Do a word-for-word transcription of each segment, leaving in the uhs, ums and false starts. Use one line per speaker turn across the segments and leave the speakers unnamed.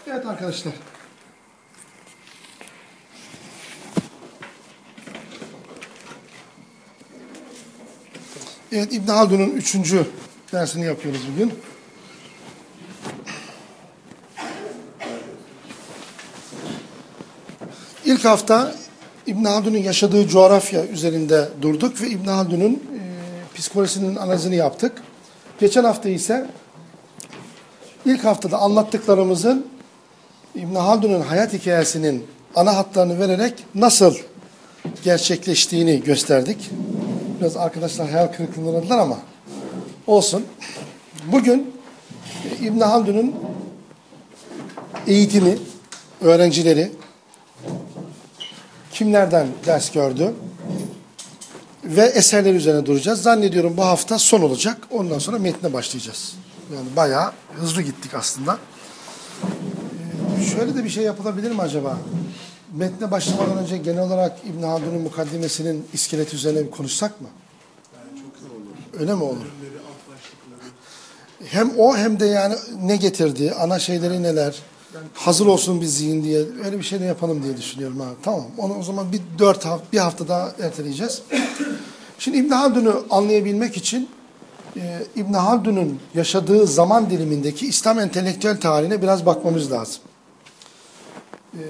Evet arkadaşlar. Evet, İbn Haldun'un üçüncü dersini yapıyoruz bugün. İlk hafta İbn Haldun'un yaşadığı coğrafya üzerinde durduk ve İbn Haldun'un e, psikolojisinin analizini yaptık. Geçen hafta ise ilk haftada anlattıklarımızın İbn Haldun'un hayat hikayesinin ana hatlarını vererek nasıl gerçekleştiğini gösterdik. Biraz arkadaşlar hayal kırıklığına uğradılar ama olsun. Bugün İbn Haldun'un eğitimi, öğrencileri kimlerden ders gördü ve eserler üzerine duracağız. Zannediyorum bu hafta son olacak. Ondan sonra metne başlayacağız. Yani bayağı hızlı gittik aslında. Ee, şöyle de bir şey yapılabilir mi acaba? Metne başlamadan önce genel olarak İbn Haldun'un mukaddimesinin iskeleti üzerine bir konuşsak mı?
Yani çok güzel olur.
Öyle mi olur? Hem o hem de yani ne getirdi, ana şeyleri neler, hazır olsun bir zihin diye öyle bir şey de yapalım diye düşünüyorum abi. Tamam. Onu o zaman bir dört hafta, bir hafta daha erteleyeceğiz. Şimdi İbn Haldun'u anlayabilmek için e, İbn Haldun'un yaşadığı zaman dilimindeki İslam entelektüel tarihine biraz bakmamız lazım. E,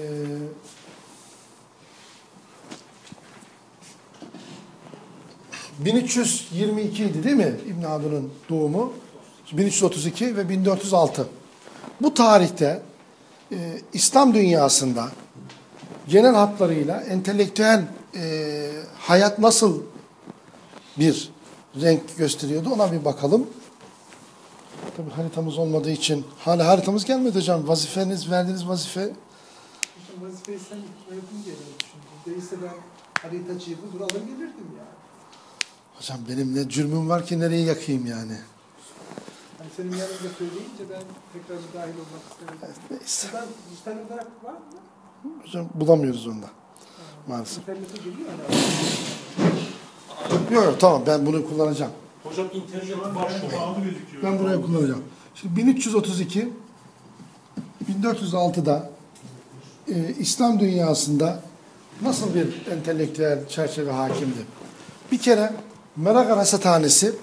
bin üç yüz yirmi iki idi değil mi İbn Haldun'un doğumu? bin üç yüz otuz iki ve bin dört yüz altı. Bu tarihte e, İslam dünyasında genel hatlarıyla entelektüel e, hayat nasıl bir renk gösteriyordu ona bir bakalım. Tabii haritamız olmadığı için hala haritamız gelmedi hocam. Vazifeniz, verdiğiniz vazife.
Hocam vazifeyi sen yapın diye düşündüm. Değilse ben haritacıyı bulur alır gelirdim ya.
Hocam benim ne cürmüm var ki nereye yakayım yani.
Hani senin yanında söyleyince ben tekrar bir dahil olmak istedim.
Evet, neyse.
Buradan dijital olarak var mı?
Hocam bulamıyoruz onda. Maalesef.
İnternete geliyor
Yok yok tamam ben bunu kullanacağım.
Hocam internet var şu an.
Ben buraya kullanacağım. Şimdi bin üç yüz otuz iki bin dört yüz altıda e, İslam dünyasında nasıl bir entelektüel çerçeve hakimdi? Bir kere Meraga Rasathanesi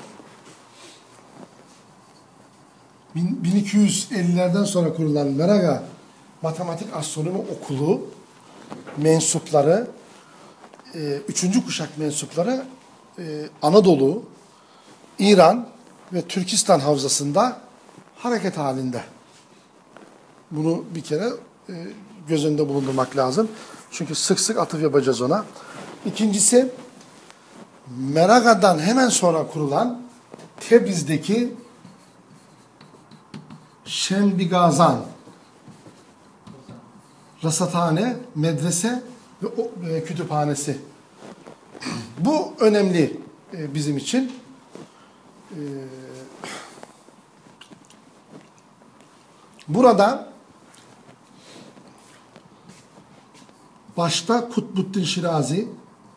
bin iki yüz ellilerden sonra kurulan Meraga Matematik Astronomi Okulu mensupları, e, üçüncü kuşak mensupları e, Anadolu, İran ve Türkistan havzasında hareket halinde. Bunu bir kere e, göz önünde bulundurmak lazım. Çünkü sık sık atıf yapacağız ona. İkincisi, Meraga'dan hemen sonra kurulan Tebriz'deki Şenbigazan Rasathane, medrese ve o, e, kütüphanesi. Bu önemli e, bizim için. E, burada başta Kutbuddin Şirazi,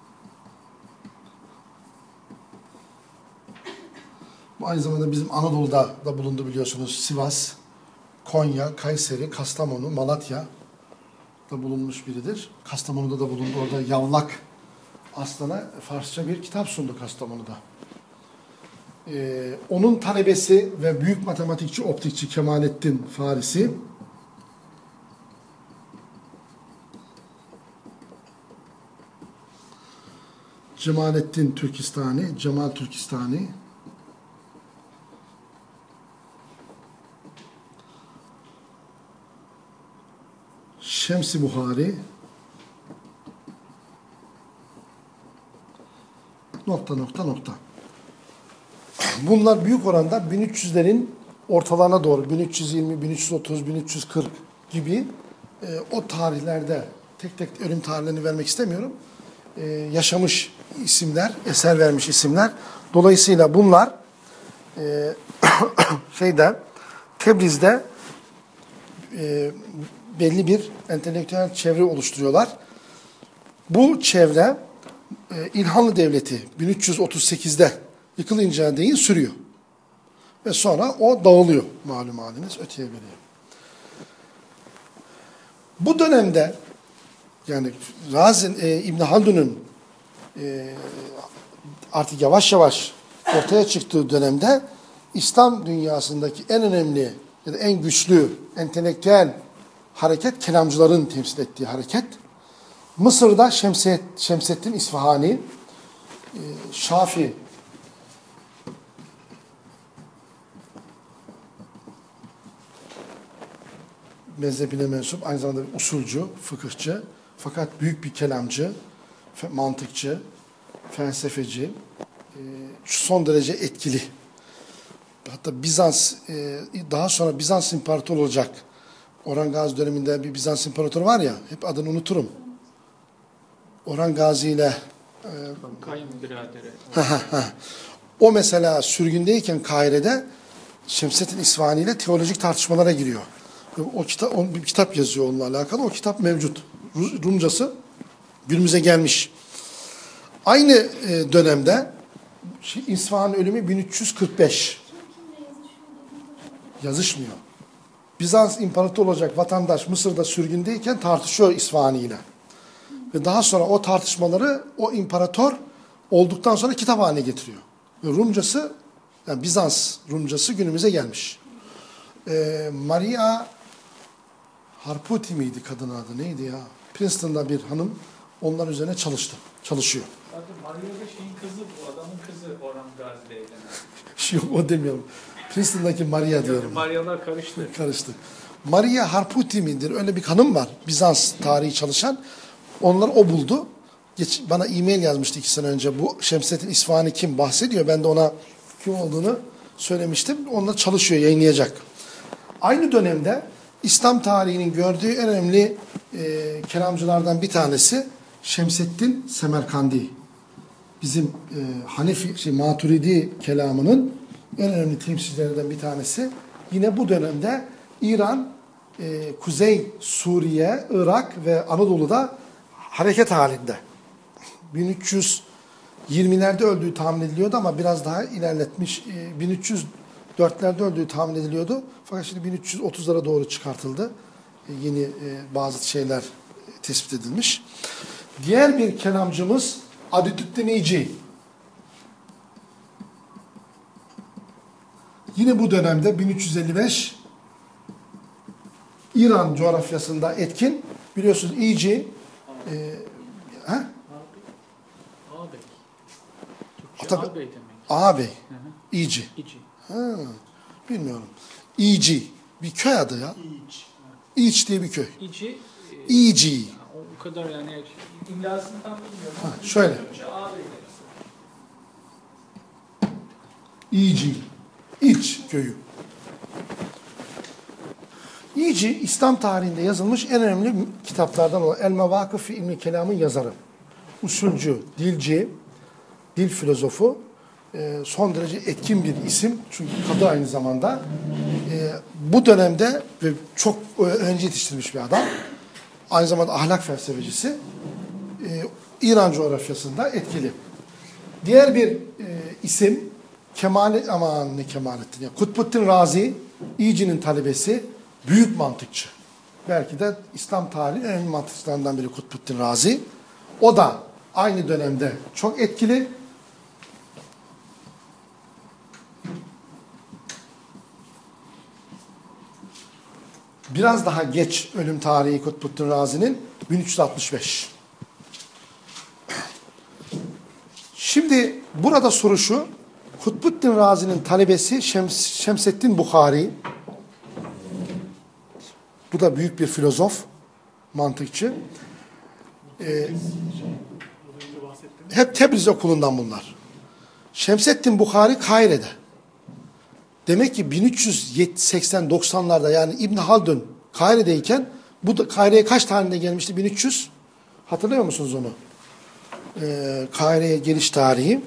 bu aynı zamanda bizim Anadolu'da da bulundu biliyorsunuz. Sivas, Konya, Kayseri, Kastamonu, Malatya da bulunmuş biridir. Kastamonu'da da bulundu. Orada Yavlak Aslan'a Farsça bir kitap sundu Kastamonu'da. Ee, onun talebesi ve büyük matematikçi, optikçi Kemalettin Farisi Cemalettin Türkistani, Cemal Türkistani Şems-i Buhari nokta nokta nokta. Bunlar büyük oranda bin üç yüzlerin ortalarına doğru bin üç yüz yirmi, bin üç yüz otuz, bin üç yüz kırk gibi e, o tarihlerde tek tek ölüm tarihlerini vermek istemiyorum. E, yaşamış isimler, eser vermiş isimler. Dolayısıyla bunlar e, şeyde Tebriz'de e, belli bir entelektüel çevre oluşturuyorlar. Bu çevre e, İlhanlı Devleti bin üç yüz otuz sekizde yıkılınca değin sürüyor. Ve sonra o dağılıyor malum haliniz öteye beriye. Bu dönemde yani Razi e, İbn Haldun'un e, artık yavaş yavaş ortaya çıktığı dönemde İslam dünyasındaki en önemli ya da en güçlü entelektüel hareket kelamcıların temsil ettiği hareket. Mısır'da Şemset, Şemseddin İsfahani, e, Şafi mezhebine mensup, aynı zamanda bir usulcu, fıkıhçı, fakat büyük bir kelamcı, mantıkçı, felsefeci, e, son derece etkili. Hatta Bizans, e, daha sonra Bizans İmparatoru olacak. Orhan Gazi döneminde bir Bizans İmparatoru var ya, hep adını unuturum. Orhan Gazi ile e,
Kayınbiraderi.
o mesela sürgündeyken Kahire'de Şemseddin İsfahani ile teolojik tartışmalara giriyor. O kitap, o bir kitap yazıyor onunla alakalı. O kitap mevcut. Rumcası günümüze gelmiş. Aynı e, dönemde İsfahan ölümü bin üç yüz kırk beş. Yazışmıyor. Bizans İmparatoru olacak vatandaş Mısır'da sürgündeyken tartışıyor İsfahani ile. Ve daha sonra o tartışmaları o imparator olduktan sonra kitap haline getiriyor. Ve Rumcası, yani Bizans Rumcası günümüze gelmiş. Ee, Maria Harputi miydi kadın adı? Neydi ya? Princeton'da bir hanım onların üzerine çalıştı. Çalışıyor.
Zaten Maria da şeyin kızı, bu adamın kızı Orhan Gazi'yle evlenen.
Yok o demiyorum. Princeton'daki Maria diyorum.
Maria'lar karıştı.
Karıştı. Maria Harputi midir? Öyle bir hanım var. Bizans tarihi çalışan. Onlar o buldu. Geç, bana e-mail yazmıştı iki sene önce. Bu Şemseddin İsfahani kim bahsediyor. Ben de ona kim olduğunu söylemiştim. Onlar çalışıyor, yayınlayacak. Aynı dönemde İslam tarihinin gördüğü en önemli e, kelamcılardan bir tanesi Şemseddin Semerkandi. Bizim e, Hanefi, şey, Maturidi kelamının en önemli temsilcilerinden bir tanesi. Yine bu dönemde İran, e, Kuzey Suriye, Irak ve Anadolu'da hareket halinde. bin üç yüz yirmilerde öldüğü tahmin ediliyordu ama biraz daha ilerletmiş. E, bin üç yüz dörtlerde öldüğü tahmin ediliyordu. Fakat şimdi bin üç yüz otuzlara doğru çıkartıldı. E, yeni e, bazı şeyler tespit edilmiş. Diğer bir kelamcımız Adetüddin İci. Yine bu dönemde bin üç yüz elli beş İran coğrafyasında etkin. Biliyorsunuz İci e, ha?
Ağabey. Türkçe
Tabii,
ağabey demek.
ağabey. İci.
İci.
Ha, bilmiyorum. İci. Bir köy adı ya.
İç.
İç diye bir köy.
İci. E,
İci.
o kadar yani imlasını tam bilmiyorum.
Ha, şöyle.
Türkçe ağabey demek.
İci. İç köyü. İci, İslam tarihinde yazılmış en önemli kitaplardan olan El Mevakıf fi İlmi Kelam'ın yazarı. Usulcü, dilci, dil filozofu, son derece etkin bir isim. Çünkü kadı aynı zamanda. Bu dönemde ve çok öğrenci yetiştirmiş bir adam. Aynı zamanda ahlak felsefecisi. İran coğrafyasında etkili. Diğer bir isim Kemal, aman ne Kemalettin ya. Kutbuddin Razi, İci'nin talebesi, büyük mantıkçı. Belki de İslam tarihinin en önemli mantıkçılarından biri Kutbuddin Razi. O da aynı dönemde çok etkili. Biraz daha geç ölüm tarihi Kutbuddin Razi'nin bin üç yüz altmış beş. Şimdi burada soru şu. Kutbuddin Razi'nin talebesi Şems, Şemseddin Buhari. Bu da büyük bir filozof, mantıkçı. Ee, hep Tebriz okulundan bunlar. Şemseddin Buhari Kahire'de. Demek ki bin üç yüz seksen doksanlarda yani İbn Haldun Kahire'deyken bu da Kahire'ye kaç tarihinde gelmişti? bin üç yüz. Hatırlıyor musunuz onu? Ee, Kahire'ye geliş tarihi.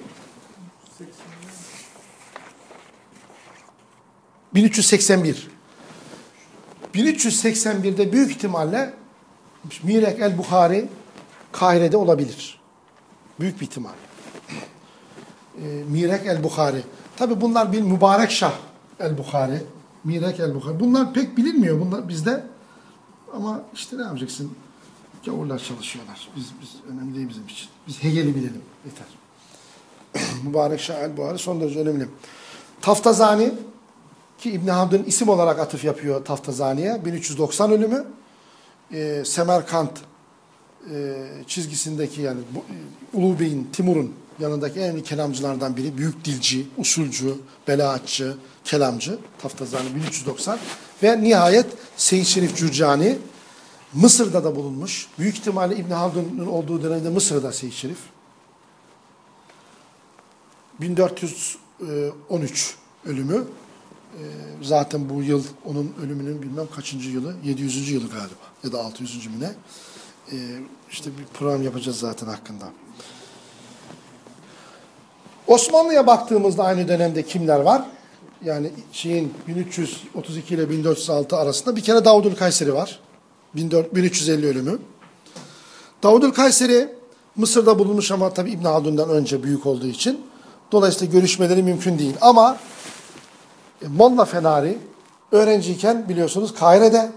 bin üç yüz seksen bir. bin üç yüz seksen birde büyük ihtimalle Mirek el-Buhari Kahire'de olabilir. Büyük bir ihtimal. E, Mirek el-Buhari. Tabi bunlar bir Mübarek Şah el-Buhari. Mirek el-Buhari. Bunlar pek bilinmiyor. Bunlar bizde Ama işte ne yapacaksın? Gavurlar çalışıyorlar. Biz, biz önemli değil bizim için. Biz Hegel'i bilelim. Yeter. Mübarek Şah Buhari son derece önemli. Taftazani ki İbn Haldun isim olarak atıf yapıyor Taftazani'ye. bin üç yüz doksan ölümü. Ee, Semerkant e, çizgisindeki yani bu, e, Ulu Bey'in, Timur'un yanındaki en önemli kelamcılardan biri. Büyük dilci, usulcü, belaatçı, kelamcı. Taftazani bin üç yüz doksan. Ve nihayet Seyyid Şerif Cürcani Mısır'da da bulunmuş. Büyük ihtimalle İbn Haldun'un olduğu dönemde Mısır'da Seyyid Şerif. bin dört yüz on üç ölümü. Zaten bu yıl onun ölümünün bilmem kaçıncı yılı? yedi yüzüncü yılı galiba. Ya da altı yüzüncü mü ne? İşte bir program yapacağız zaten hakkında. Osmanlı'ya baktığımızda aynı dönemde kimler var? Yani şeyin bin üç yüz otuz iki ile bin dört yüz altı arasında bir kere Davudül Kayseri var. bin üç yüz elli ölümü. Davudül Kayseri Mısır'da bulunmuş ama tabii İbn Haldun'dan önce büyük olduğu için dolayısıyla görüşmeleri mümkün değil. Ama Molla Fenari öğrenciyken biliyorsunuz Kahire'de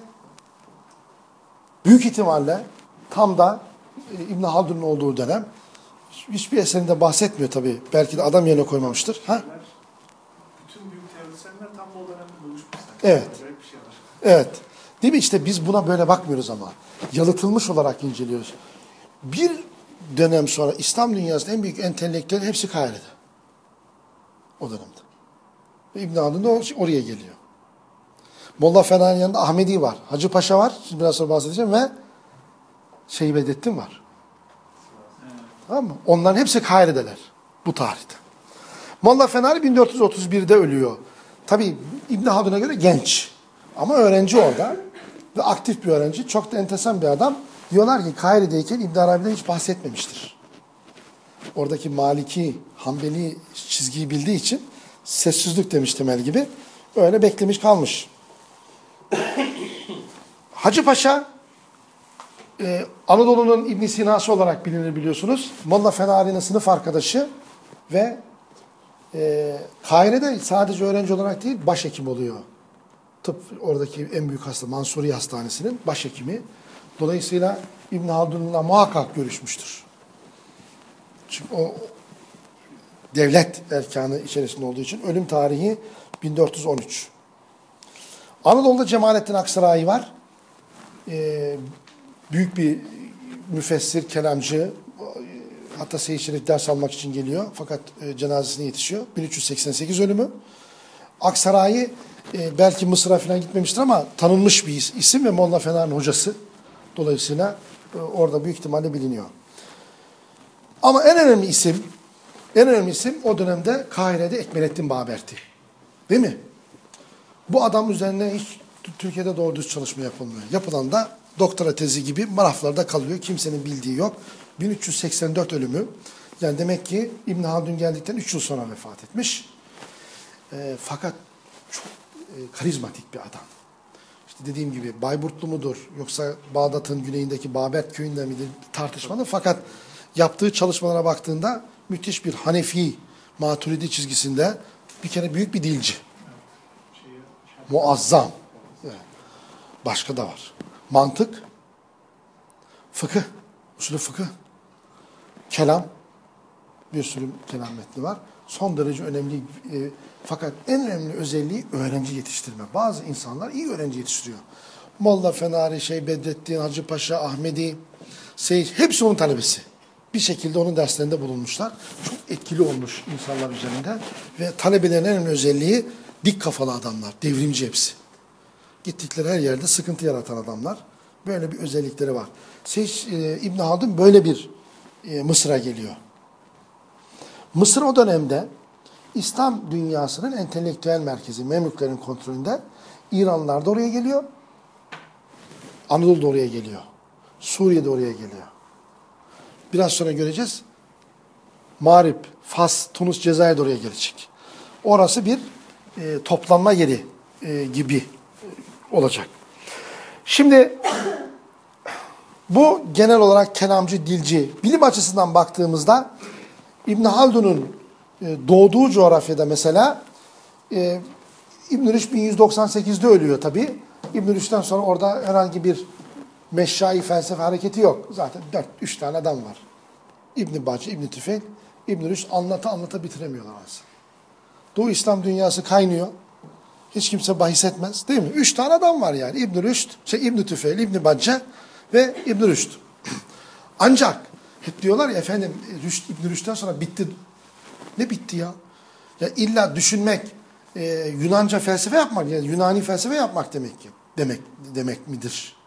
büyük ihtimalle tam da İbn Haldun'un olduğu dönem. Hiçbir eserinde bahsetmiyor tabii. Belki de adam yerine koymamıştır. Ha?
Bütün büyük teorisyenler tam o dönemde buluşmuşlar.
Evet.
Acayip bir şey var.
Evet. Değil mi? İşte biz buna böyle bakmıyoruz ama. Yalıtılmış olarak inceliyoruz. Bir dönem sonra İslam dünyasının en büyük entelektüelleri hepsi Kahire'de. O dönemde. Ve İbn Haldun da oraya geliyor. Molla Fenari'nin yanında Ahmedi var. Hacı Paşa var. Şimdi biraz sonra bahsedeceğim ve Şeyh Bedrettin var. Tamam mı? Onların hepsi Kahire'deler. Bu tarihte. Molla Fenari bin dört yüz otuz birde ölüyor. Tabii İbn Haldun'a göre genç. Ama öğrenci orada. Ve aktif bir öğrenci. Çok da enteresan bir adam. Diyorlar ki Kahire'deyken İbn Arabi'den hiç bahsetmemiştir. Oradaki Maliki, Hanbeli çizgiyi bildiği için sessizlik demiş temel gibi. Öyle beklemiş kalmış. Hacı Paşa Ee, Anadolu'nun İbn Sina'sı olarak bilinir biliyorsunuz. Molla Fenari'nin sınıf arkadaşı ve e, Kahire'de sadece öğrenci olarak değil başhekim oluyor. Tıp oradaki en büyük hasta Mansuri Hastanesi'nin başhekimi. Dolayısıyla İbn Haldun'la muhakkak görüşmüştür. Çünkü o devlet erkanı içerisinde olduğu için ölüm tarihi bin dört yüz on üç. Anadolu'da Cemalettin Aksaray var. Ee, Büyük bir müfessir, kelamcı, hatta Seyyid Şerif ders almak için geliyor. Fakat e, cenazesine yetişiyor. bin üç yüz seksen sekiz ölümü. Aksaray'ı e, belki Mısır'a falan gitmemiştir ama tanınmış bir isim ve Molla Fenari'nin hocası. Dolayısıyla e, orada büyük ihtimalle biliniyor. Ama en önemli isim, en önemli isim o dönemde Kahire'de Ekmelettin Baberti. Değil mi? Bu adam üzerine hiç Türkiye'de doğru düz çalışma yapılmıyor. Yapılan da doktora tezi gibi maraflarda kalıyor. Kimsenin bildiği yok. bin üç yüz seksen dört ölümü. Yani demek ki İbn Haldun geldikten üç yıl sonra vefat etmiş. E, fakat çok e, karizmatik bir adam. İşte dediğim gibi Bayburtlu mudur yoksa Bağdat'ın güneyindeki Babert köyünde midir tartışmalı. Fakat yaptığı çalışmalara baktığında müthiş bir Hanefi Maturidi çizgisinde bir kere büyük bir dilci. Muazzam. Evet. Başka da var. Mantık, fıkıh, usulü fıkıh, kelam, bir sürü kelam metni var. Son derece önemli e, fakat en önemli özelliği öğrenci yetiştirme. Bazı insanlar iyi öğrenci yetiştiriyor. Molla Fenari, Şeyh Bedrettin, Hacı Paşa, Ahmedi, Seyyid, hepsi onun talebesi. Bir şekilde onun derslerinde bulunmuşlar. Çok etkili olmuş insanlar üzerinde ve talebelerin en önemli özelliği dik kafalı adamlar, devrimci hepsi. Gittikleri her yerde sıkıntı yaratan adamlar. Böyle bir özellikleri var. Seyyid e, İbn Haldun böyle bir e, Mısır'a geliyor. Mısır o dönemde İslam dünyasının entelektüel merkezi, Memlüklerin kontrolünde. İranlılar da oraya geliyor. Anadolu da oraya geliyor. Suriye de oraya geliyor. Biraz sonra göreceğiz. Mağrip, Fas, Tunus, Cezayir de oraya gelecek. Orası bir e, toplanma yeri e, gibi e, olacak. Şimdi bu genel olarak kelamcı, dilci, bilim açısından baktığımızda İbn Haldun'un e, doğduğu coğrafyada mesela e, İbn Rüşd bin yüz doksan sekizde ölüyor tabii. İbn Rüşd'den sonra orada herhangi bir meşşai felsefe hareketi yok. Zaten dört, üç tane adam var. İbn Bacı, İbn Tüfeil, İbn Rüşd anlata anlata bitiremiyorlar aslında. Doğu İslam dünyası kaynıyor. Hiç kimse bahis etmez, değil mi? Üç tane adam var yani. İbn Rüşd, şey İbn Tüfeil, İbn Bacı ve İbn Rüşd. Ancak hep diyorlar ya efendim Rüşd, İbn Rüşd'den sonra bitti. Ne bitti ya? Ya illa düşünmek, e, Yunanca felsefe yapmak, yani Yunani felsefe yapmak demek ki. Demek demek midir?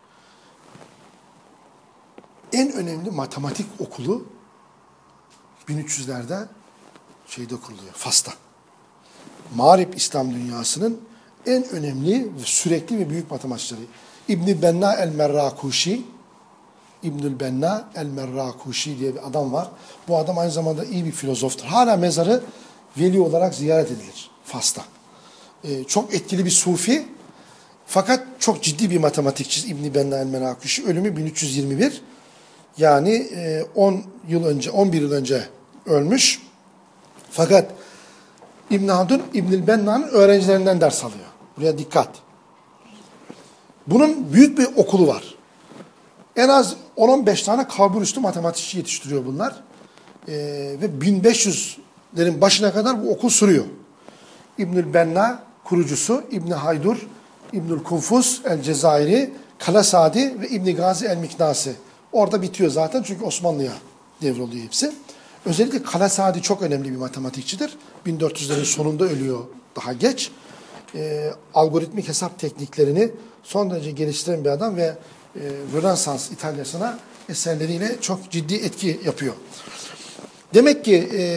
En önemli matematik okulu bin üç yüzlerde şeyde kuruluyor, Fas'ta. Mağrip İslam dünyasının en önemli ve sürekli ve büyük matematikçileri. İbn Benna el-Merrakuşi, İbnül Benna el-Merrakuşi diye bir adam var. Bu adam aynı zamanda iyi bir filozoftur. Hala mezarı veli olarak ziyaret edilir Fas'ta. Ee, çok etkili bir sufi fakat çok ciddi bir matematikçi İbn Benna el-Merrakuşi. Ölümü bin üç yüz yirmi bir. Yani e, on yıl önce, on bir yıl önce ölmüş. Fakat İbn Haldun İbnül Benna'nın öğrencilerinden ders alıyor. Buraya dikkat. Bunun büyük bir okulu var. En az on on beş tane kabul üstü matematikçi yetiştiriyor bunlar. Ee, ve bin beş yüzlerin başına kadar bu okul sürüyor. İbnül Benna kurucusu, İbn Haydur, İbnül Kunfus el-Cezayiri, Kalasadi ve İbn Gazi el-Miknasi. Orada bitiyor zaten çünkü Osmanlı'ya devroluyor hepsi. Özellikle Kalasadi çok önemli bir matematikçidir. bin dört yüzlerin sonunda ölüyor daha geç. Ee, algoritmik hesap tekniklerini son derece geliştiren bir adam ve e, Rönesans İtalya'sına eserleriyle çok ciddi etki yapıyor. Demek ki e,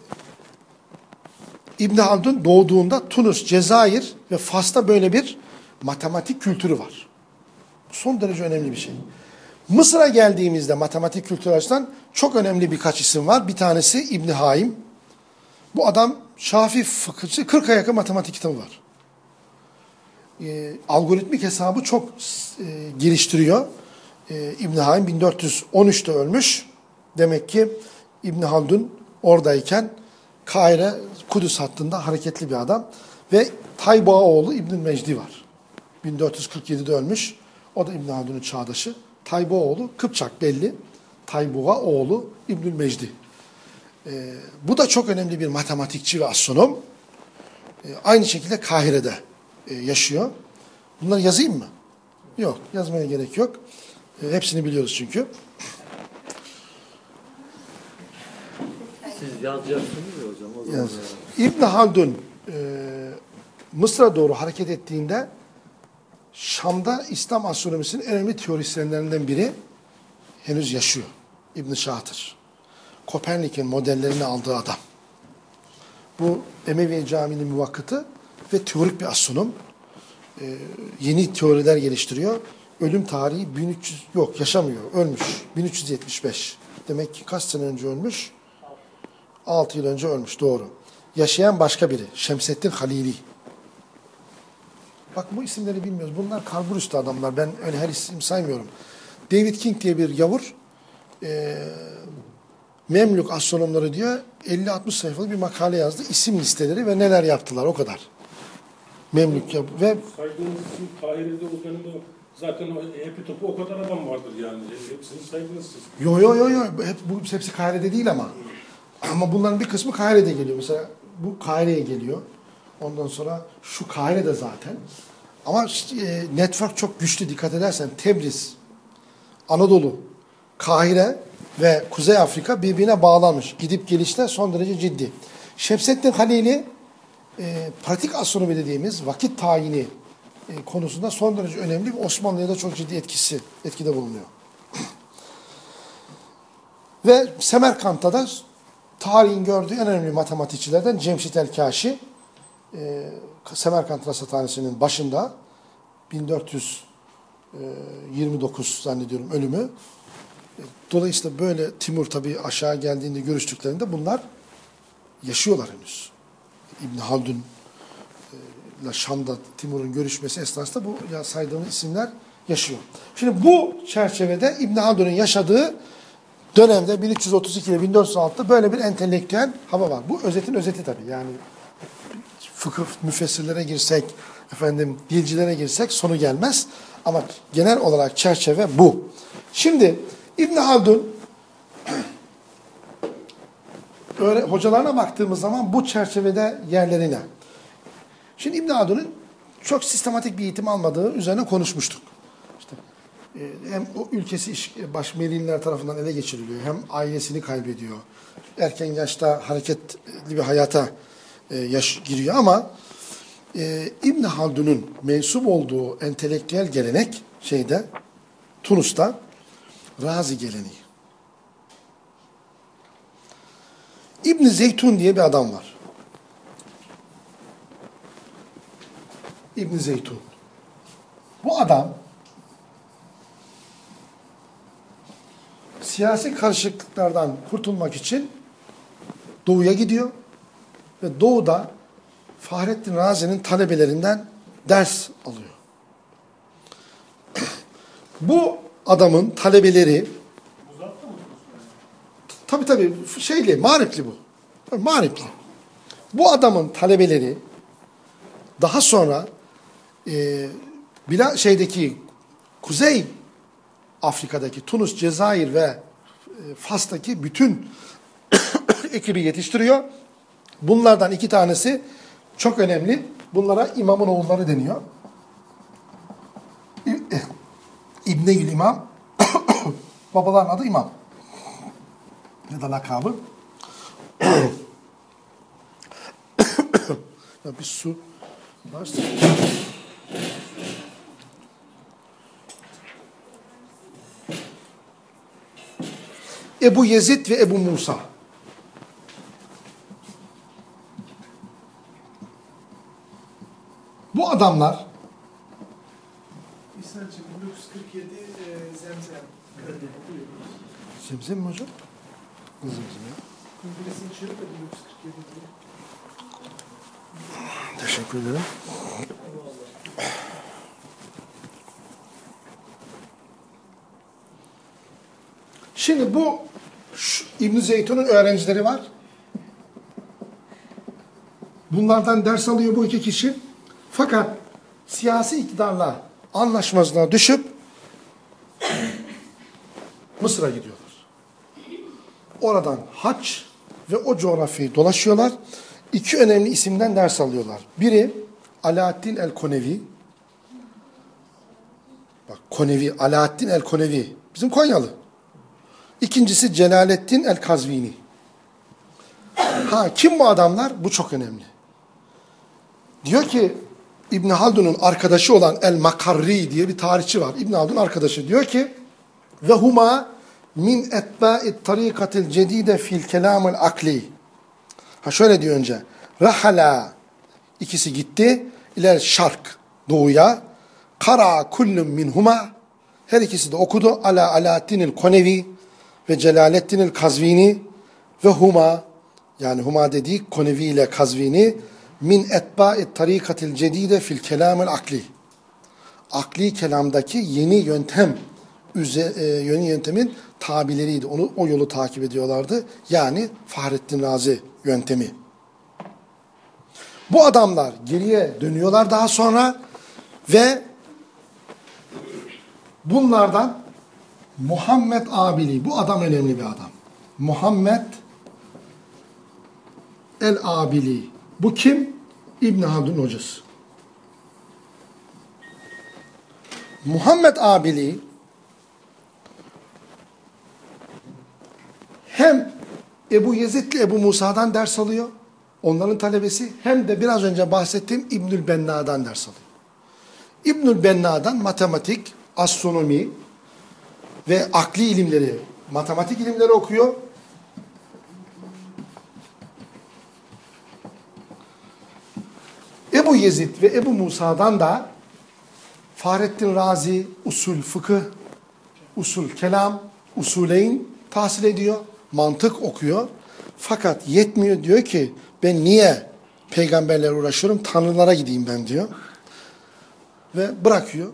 İbn Haldun doğduğunda Tunus, Cezayir ve Fas'ta böyle bir matematik kültürü var. Son derece önemli bir şey. Mısır'a geldiğimizde matematik kültürü açısından çok önemli birkaç isim var. Bir tanesi İbn Haim. Bu adam Şafii fıkıhçı, kırka yakın matematik kitabı var. E, algoritmik hesabı çok e, geliştiriyor. E, İbn Haim bin dört yüz on üçte ölmüş. Demek ki İbn Haldun oradayken Kahire, Kudüs hattında hareketli bir adam. Ve Tayba oğlu İbnül Mecdi var. bin dört yüz kırk yedide ölmüş. O da İbn Haldun'un çağdaşı. Tayba oğlu Kıpçak belli. Taybuğa oğlu İbnül Mecdi. Ee, bu da çok önemli bir matematikçi ve astronom. Ee, aynı şekilde Kahire'de e, yaşıyor. Bunları yazayım mı? Yok, yazmaya gerek yok. Ee, hepsini biliyoruz çünkü.
Siz yazacaksınız ya hocam. O zaman
Yaz. İbn Haldun e, Mısır'a doğru hareket ettiğinde Şam'da İslam astronomisinin en önemli teorisyenlerinden biri henüz yaşıyor. İbn Şatır. Kopernik'in modellerini aldığı adam. Bu Emevi Camii'nin muvakkıtı ve teorik bir astronom. Ee, yeni teoriler geliştiriyor. Ölüm tarihi bin üç yüz yok yaşamıyor. Ölmüş. bin üç yüz yetmiş beş. Demek ki kaç sene önce ölmüş? altı yıl önce ölmüş. Doğru. Yaşayan başka biri. Şemseddin Halili. Bak bu isimleri bilmiyoruz. Bunlar kalburüstü adamlar. Ben öyle her isim saymıyorum. David King diye bir yavur e, Memlük astronomları diyor elli altmış sayfalık bir makale yazdı. İsim listeleri ve neler yaptılar o kadar. Memlük yap ve
saydığınız isim Kahire'de o dönemde zaten o hepi topu o kadar adam vardır yani. Hepsini saydınız siz.
yo yo yo yo hep bu hepsi Kahire'de değil ama. Ama bunların bir kısmı Kahire'de geliyor. Mesela bu Kahire'ye geliyor. Ondan sonra şu Kahire'de zaten. Ama e, network çok güçlü dikkat edersen Tebriz, Anadolu, Kahire ve Kuzey Afrika birbirine bağlanmış. Gidip gelişler son derece ciddi. Şemseddin Halili e, pratik astronomi dediğimiz vakit tayini e, konusunda son derece önemli ve Osmanlı'ya da çok ciddi etkisi, etkide bulunuyor. Ve Semerkant'ta da tarihin gördüğü en önemli matematikçilerden Cemşit el-Kaşi, e, Semerkant Rasathanesi'nin başında bin dört yüz yirmi dokuz zannediyorum ölümü. Dolayısıyla böyle Timur tabii aşağı geldiğinde görüştüklerinde bunlar yaşıyorlar henüz. İbn Haldun ile Şam'da Timur'un görüşmesi esnasında bu ya saydığımız isimler yaşıyor. Şimdi bu çerçevede İbn Haldun'un yaşadığı dönemde bin üç yüz otuz iki ile bin dört yüz altıda böyle bir entelektüel hava var. Bu özetin özeti tabii. Yani fıkıh müfessirlere girsek, efendim dilcilere girsek sonu gelmez. Ama genel olarak çerçeve bu. Şimdi İbn Haldun öyle hocalarına baktığımız zaman bu çerçevede yerlerine. Şimdi İbn Haldun'un çok sistematik bir eğitim almadığı üzerine konuşmuştuk. İşte hem o ülkesi iş, baş Melihliler tarafından ele geçiriliyor, hem ailesini kaybediyor. Erken yaşta hareketli bir hayata e, yaş giriyor ama e, İbn Haldun'un mensup olduğu entelektüel gelenek şeyde Tunus'ta Razi geleneği. İbn Zeytun diye bir adam var. İbn Zeytun. Bu adam siyasi karışıklıklardan kurtulmak için Doğu'ya gidiyor ve Doğu'da Fahrettin Razi'nin talebelerinden ders alıyor. Bu adamın talebeleri tabii tabii şeyli, Mağripli bu. Mağripli. Bu adamın talebeleri daha sonra e, bila şeydeki Kuzey Afrika'daki Tunus, Cezayir ve e, Fas'taki bütün ekibi yetiştiriyor. Bunlardan iki tanesi çok önemli. Bunlara imamın oğulları deniyor. İbneyül İmam. Babaların adı İmam. Ya da lakabı. Ya bir su varsa. Ebu Yezid ve Ebu Musa. Bu adamlar
İhsan'cığım bin dokuz yüz kırk yedi e, Zemzem.
Zemzem mi hocam? Zemzem ya.
Kongresini çığırıp da bin dokuz yüz kırk yedi diye.
Teşekkür ederim. Şimdi bu İbn Zeytun'un öğrencileri var. Bunlardan ders alıyor bu iki kişi. Fakat siyasi iktidarla anlaşmazlığa düşüp Mısır'a gidiyorlar. Oradan haç ve o coğrafyayı dolaşıyorlar. İki önemli isimden ders alıyorlar. Biri Alaaddin el-Konevi. Bak Konevi, Alaaddin el-Konevi. Bizim Konyalı. İkincisi Celaleddin el-Kazvini. Ha kim bu adamlar? Bu çok önemli. Diyor ki İbn Haldun'un arkadaşı olan El-Makarri diye bir tarihçi var. İbn Haldun arkadaşı diyor ki ve huma min etba'it tarikatil cedide fil kelamil akli. Ha şöyle diyor önce. Rahala ikisi gitti iler şark doğuya. Kara kullun minhuma her ikisi de okudu ala Alaaddin'il Konevi ve Celaleddin'il Kazvini ve huma yani huma dediği Konevi ile Kazvini min etba'it tarikatil cedide fil kelamil akli. Akli kelamdaki yeni yöntem yeni yöntemin tabileriydi. Onu o yolu takip ediyorlardı. Yani Fahrettin Razi yöntemi. Bu adamlar geriye dönüyorlar daha sonra ve bunlardan Muhammed Abili, bu adam önemli bir adam. Muhammed el-Abili. Bu kim? İbn Haldun hocası. Muhammed Abili hem Ebu Yezid ile Ebu Musa'dan ders alıyor. Onların talebesi. Hem de biraz önce bahsettiğim İbnül Benna'dan ders alıyor. İbnül Benna'dan matematik, astronomi ve akli ilimleri, matematik ilimleri okuyor. Ebu Yezid ve Ebu Musa'dan da Fahrettin Razi usul fıkıh, usul kelam, usuleyn tahsil ediyor. Mantık okuyor. Fakat yetmiyor, diyor ki ben niye peygamberlerle uğraşıyorum? Tanrılara gideyim ben diyor. Ve bırakıyor.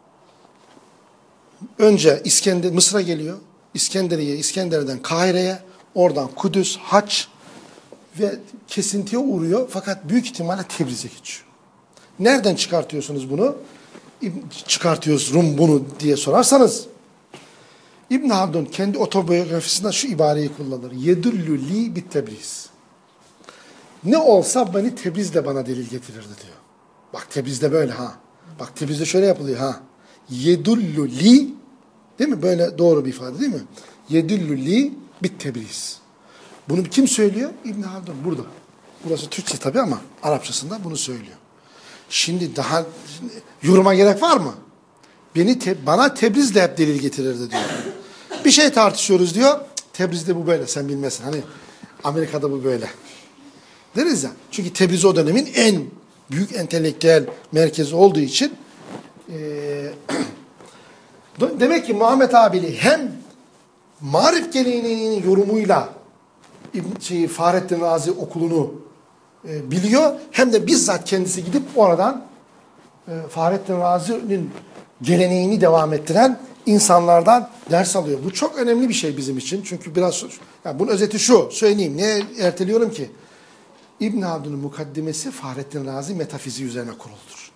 Önce İskender, Mısır'a geliyor. İskenderiye, İskender'den Kahire'ye, oradan Kudüs, Haç ve kesintiye uğruyor fakat büyük ihtimalle Tebriz'e geçiyor. Nereden çıkartıyorsunuz bunu? Çıkartıyoruz Rum bunu diye sorarsanız İbn Haldun kendi otobiyografisinde şu ibareyi kullanır. Yedüllü li bit Tebriz. Ne olsa beni Tebriz'de bana delil getirirdi diyor. Bak Tebriz'de böyle ha. Bak Tebriz'de şöyle yapılıyor ha. Yedüllü li, değil mi? Böyle doğru bir ifade değil mi? Yedüllü li bit Tebriz. Bunu kim söylüyor? İbn Haldun burada. Burası Türkçe tabii ama Arapçasında bunu söylüyor. Şimdi daha şimdi, yoruma gerek var mı? Beni te, bana Tebriz'de hep delil getirirdi diyor. Bir şey tartışıyoruz diyor. Tebriz'de bu böyle sen bilmezsin. Hani Amerika'da bu böyle. Deriz ya. Çünkü Tebriz o dönemin en büyük entelektüel merkezi olduğu için e, demek ki Muhammed Abili hem Marif geleneğinin yorumuyla şeyi, Fahrettin Razi okulunu e, biliyor hem de bizzat kendisi gidip oradan e, Fahrettin Razi'nin geleneğini devam ettiren insanlardan ders alıyor. Bu çok önemli bir şey bizim için. Çünkü biraz yani bunun özeti şu. Söyleyeyim. Niye erteliyorum ki? İbn Haldun'un mukaddimesi Fahrettin Razi metafiziği üzerine kuruludur.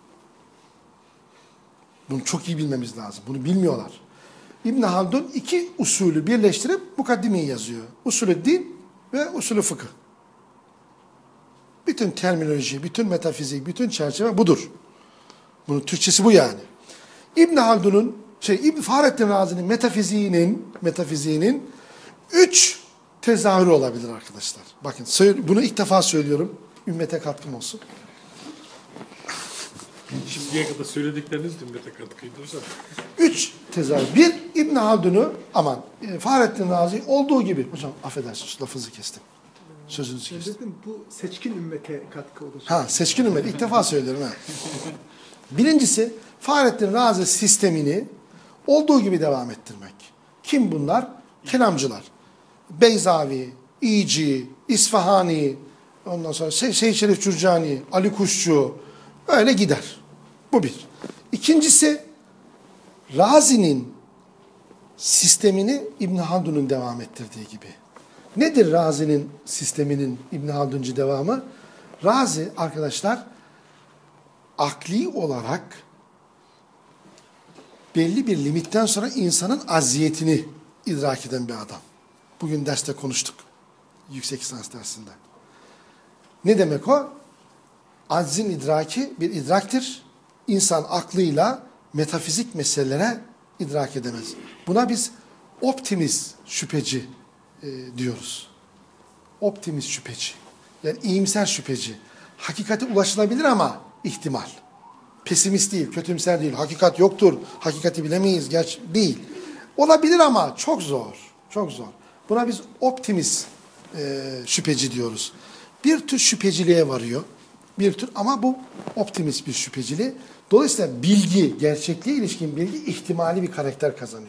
Bunu çok iyi bilmemiz lazım. Bunu bilmiyorlar. İbn Haldun iki usulü birleştirip mukaddimeyi yazıyor. Usulü din ve usulü fıkıh. Bütün terminoloji, bütün metafizik, bütün çerçeve budur. Bunun Türkçesi bu yani. İbn Haldun'un şey İbn Fahrettin Razi'nin metafiziğinin metafiziğinin üç tezahürü olabilir arkadaşlar. Bakın bunu ilk defa söylüyorum. Ümmete katkım olsun.
Şimdiye kadar söyledikleriniz de ümmete katkıydı hocam.
Üç tezahür. Bir, İbn Haldun'u aman Fahrettin Razi olduğu gibi. Hocam affedersiniz lafınızı kestim. Sözünüzü
Ben
kestim.
dedim bu seçkin ümmete katkı olacak.
Ha seçkin ümmet. İlk defa söylüyorum ha. Birincisi Fahrettin Razi sistemini olduğu gibi devam ettirmek. Kim bunlar? Kelamcılar. Beyzavi, İci, İsfahani, ondan sonra Seyyid Şerif Cürcani, Ali Kuşçu, öyle gider. Bu bir. İkincisi, Razi'nin sistemini İbn Haldun'un devam ettirdiği gibi. Nedir Razi'nin sisteminin İbn Halduncu devamı? Razi arkadaşlar, akli olarak belli bir limitten sonra insanın aziyetini idrak eden bir adam. Bugün derste konuştuk. Yüksek lisans dersinde. Ne demek o? Aczin idraki bir idraktir. İnsan aklıyla metafizik meselelere idrak edemez. Buna biz optimist şüpheci e, diyoruz. Optimist şüpheci. Yani iyimser şüpheci. Hakikate ulaşılabilir ama ihtimal. Pesimist değil, kötümser değil. Hakikat yoktur, hakikati bilemeyiz. Gerçi değil. Olabilir ama çok zor. Çok zor. Buna biz optimist e, şüpheci diyoruz. Bir tür şüpheciliğe varıyor. Bir tür ama bu optimist bir şüpheciliği. Dolayısıyla bilgi, gerçekliğe ilişkin bilgi ihtimali bir karakter kazanıyor.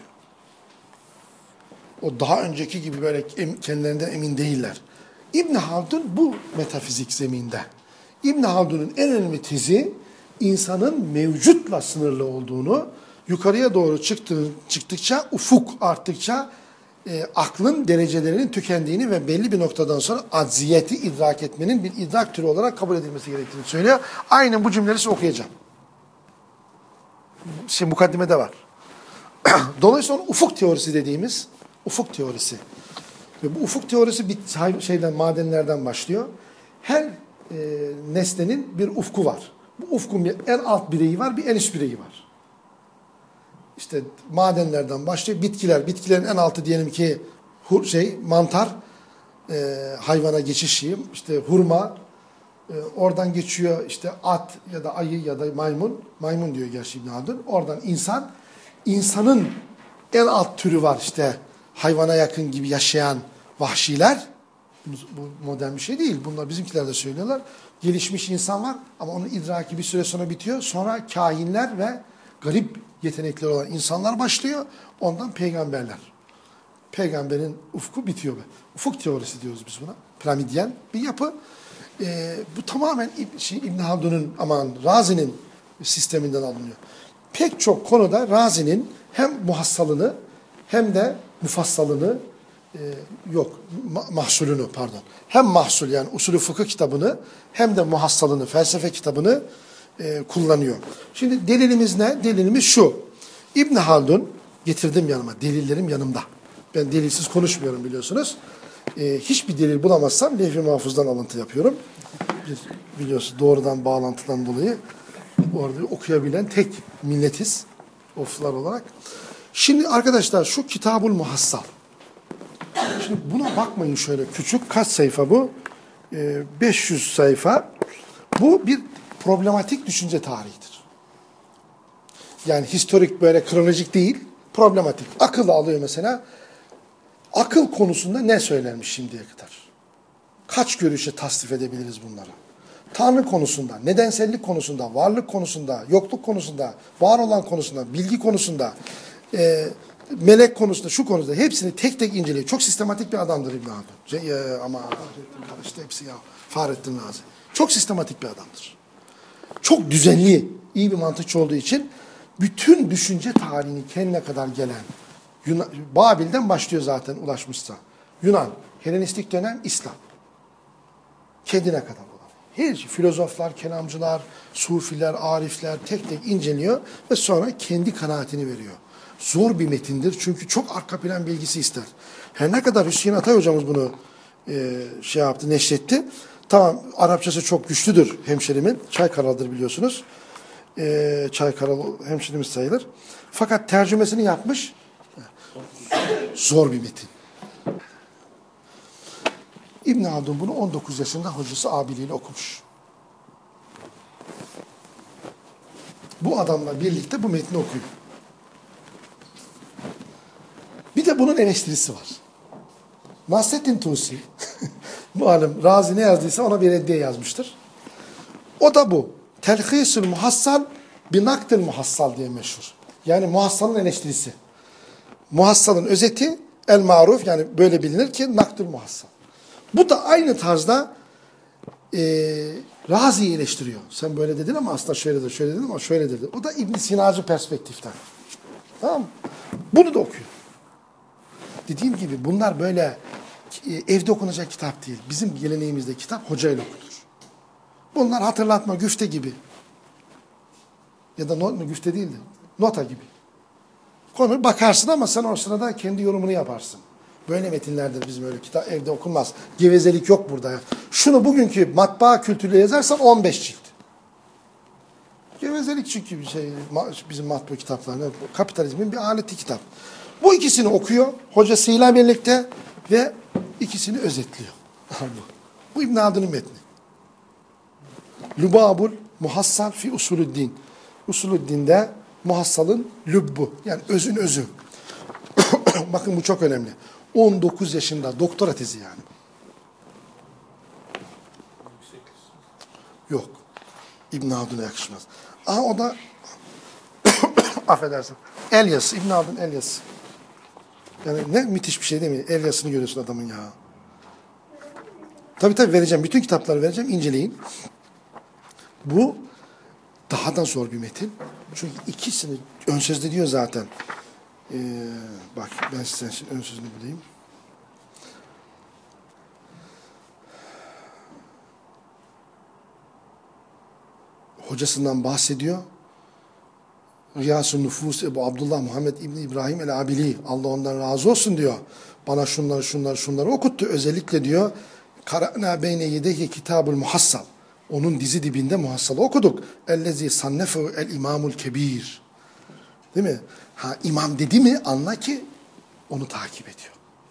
O daha önceki gibi böyle kendilerinden emin değiller. İbn Haldun bu metafizik zeminde. İbn Haldun'un en önemli tezi insanın mevcutla sınırlı olduğunu, yukarıya doğru çıktığı, çıktıkça, ufuk arttıkça e, aklın derecelerinin tükendiğini ve belli bir noktadan sonra acziyeti idrak etmenin bir idrak türü olarak kabul edilmesi gerektiğini söylüyor. Aynen bu cümleleri size okuyacağım. Şimdi mukaddimede var. Dolayısıyla onun ufuk teorisi dediğimiz ufuk teorisi. Ve bu ufuk teorisi bir şeyden, madenlerden başlıyor. Her e, nesnenin bir ufku var. Bu ufkun bir en alt bireyi var, bir en üst bireyi var. İşte madenlerden başlıyor. Bitkiler, bitkilerin en altı diyelim ki hur, şey mantar, e, hayvana geçiş şeyi, işte hurma, e, oradan geçiyor işte at ya da ayı ya da maymun. Maymun diyor gerçi İbn Haldun. Oradan insan. İnsanın en alt türü var işte hayvana yakın gibi yaşayan vahşiler. Bu modern bir şey değil. Bunlar bizimkiler de söylüyorlar. Gelişmiş insan var ama onun idraki bir süre sonra bitiyor. Sonra kahinler ve garip yetenekleri olan insanlar başlıyor. Ondan peygamberler. Peygamberin ufku bitiyor. Ufuk teorisi diyoruz biz buna. Piramidyen bir yapı. Ee, bu tamamen şey, İbn Haldun'un aman Razi'nin sisteminden alınıyor. Pek çok konuda Razi'nin hem muhassalını hem de mufassalını e, yok ma- mahsulünü pardon. Hem mahsul yani usulü fıkıh kitabını hem de muhassalını, felsefe kitabını e, kullanıyor. Şimdi delilimiz ne? Delilimiz şu. İbn Haldun getirdim yanıma. Delillerim yanımda. Ben delilsiz konuşmuyorum biliyorsunuz. E, hiçbir delil bulamazsam Levh-i Mahfuz'dan alıntı yapıyorum. Biz biliyorsunuz doğrudan bağlantıdan dolayı orada okuyabilen tek milletiz. Oflar olarak. Şimdi arkadaşlar şu Kitabul Muhassal. Şimdi buna bakmayın şöyle küçük. Kaç sayfa bu? Ee, beş yüz sayfa. Bu bir problematik düşünce tarihidir. Yani historik böyle kronolojik değil. Problematik. Akıl alıyor mesela. Akıl konusunda ne söylenmiş şimdiye kadar? Kaç görüşe tasnif edebiliriz bunları? Tanrı konusunda, nedensellik konusunda, varlık konusunda, yokluk konusunda, var olan konusunda, bilgi konusunda, e, melek konusunda, şu konuda hepsini tek tek inceliyor. Çok sistematik bir adamdır İbn Haldun. Şey, e, ama karıştı hepsi ya. Fahrettin Razi. Çok sistematik bir adamdır. Çok düzenli, iyi bir mantıkçı olduğu için bütün düşünce tarihini kendine kadar gelen, Yunan, Babil'den başlıyor zaten ulaşmışsa. Yunan, Helenistik dönem, İslam. Kendine kadar olan. Her şey, filozoflar, kelamcılar, sufiler, arifler tek tek inceliyor ve sonra kendi kanaatini veriyor. Zor bir metindir çünkü çok arka plan bilgisi ister. Her ne kadar Hüseyin Atay hocamız bunu e, şey yaptı, neşretti. Tamam, Arapçası çok güçlüdür hemşerimin. Çaykaralı'dır biliyorsunuz. E, Çaykaralı hemşerimiz sayılır. Fakat tercümesini yapmış. Zor bir metin. İbn Haldun bunu on dokuz yaşında hocası abiliğiyle okumuş. Bu adamla birlikte bu metni okuyor. Bir de bunun eleştirisi var. Nasreddin Tusi, malum Razi ne yazdıysa ona bir reddiye yazmıştır. O da bu. Telhisül muhassal binaktil muhassal diye meşhur. Yani muhassalın eleştirisi. Muhassalın özeti el maruf yani böyle bilinir ki naktil muhassal. Bu da aynı tarzda e, Razi'yi eleştiriyor. Sen böyle dedin ama aslında şöyledir, şöyle dedin ama şöyle dedi. O da İbn Sinacı perspektiften. Tamam mı? Bunu da okuyor. Dediğim gibi bunlar böyle e, evde okunacak kitap değil. Bizim geleneğimizde kitap hocayla okunur. Bunlar hatırlatma, güfte gibi. Ya da not, güfte değil de nota gibi. Konu bakarsın ama sen o sırada kendi yorumunu yaparsın. Böyle metinlerdir bizim öyle kitap evde okunmaz. Gevezelik yok burada. Şunu bugünkü matbaa kültürüyle yazarsan on beş cilt. Gevezelik çünkü bir şey bizim matbaa kitaplarında kapitalizmin bir aleti kitap. Bu ikisini okuyor hocasıyla birlikte ve ikisini özetliyor. Bu İbn Haldun'un metni. Lubabul muhassal fi usulüddin. Usulüddin'de muhassalın lübbu yani özün özü. Bakın bu çok önemli. on dokuz yaşında doktora tezi yani. Yok. İbn Haldun'a yakışmaz. Aha o da affedersin. El yazısı. İbn Haldun el yazısı. Yani ne müthiş bir şey değil mi? El yazısını görüyorsun adamın ya. Tabii tabii vereceğim. Bütün kitapları vereceğim. İnceleyin. Bu daha da zor bir metin. Çünkü ikisini ön sözde diyor zaten. Ee, bak ben size şimdi ön sözünü bulayım. Hocasından bahsediyor. Riyas-ı Nüfus Ebu Abdullah Muhammed İbni İbrahim el-Abili. Allah ondan razı olsun diyor. Bana şunları şunları şunları okuttu. Özellikle diyor. Kara'na beyne yedehi kitabul muhassal. Onun dizi dibinde muhassalı okuduk. Ellezi sannefehu el imamul kebir. Değil mi? Ha imam dedi mi anla ki onu takip ediyor.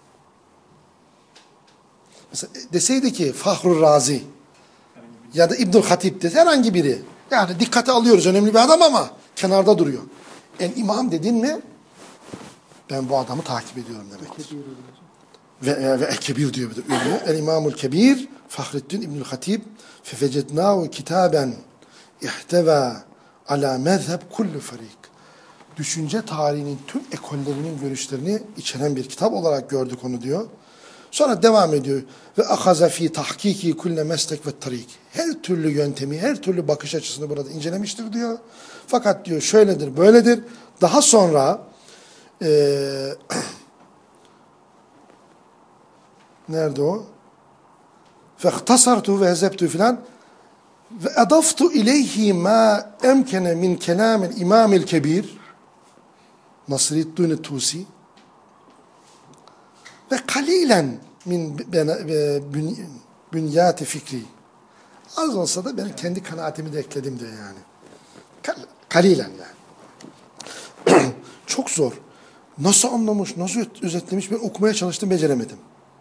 Mesela deseydi ki Fahrur Razi ya da İbnül Hatip de herhangi biri. Yani dikkate alıyoruz önemli bir adam ama kenarda duruyor. En imam dedin mi ben bu adamı takip ediyorum demektir. Ve, ve kebir diyor. El imamul kebir Fahrettin İbnül Hatip fefecednahu kitaben ihteva ala mezheb kullu farik. Düşünce tarihinin tüm ekollerinin görüşlerini içeren bir kitap olarak gördük onu diyor. Sonra devam ediyor. Ve ahaza fi tahkiki kulle meslek ve tarik. Her türlü yöntemi, her türlü bakış açısını burada incelemiştir diyor. Fakat diyor şöyledir, böyledir. Daha sonra e, Nerede o? فَاخْتَصَرْتُ وَهَزَبْتُ filan ve edaftu ileyhi ma emkene min kelamil imamil kebir Nasriddin Tusi ve kalilen min bünyati fikri. Az olsa da ben kendi kanaatimi de ekledim diyor yani. Kalilen yani. Çok zor. Nasıl anlamış, nasıl özetlemiş ben okumaya çalıştım, beceremedim.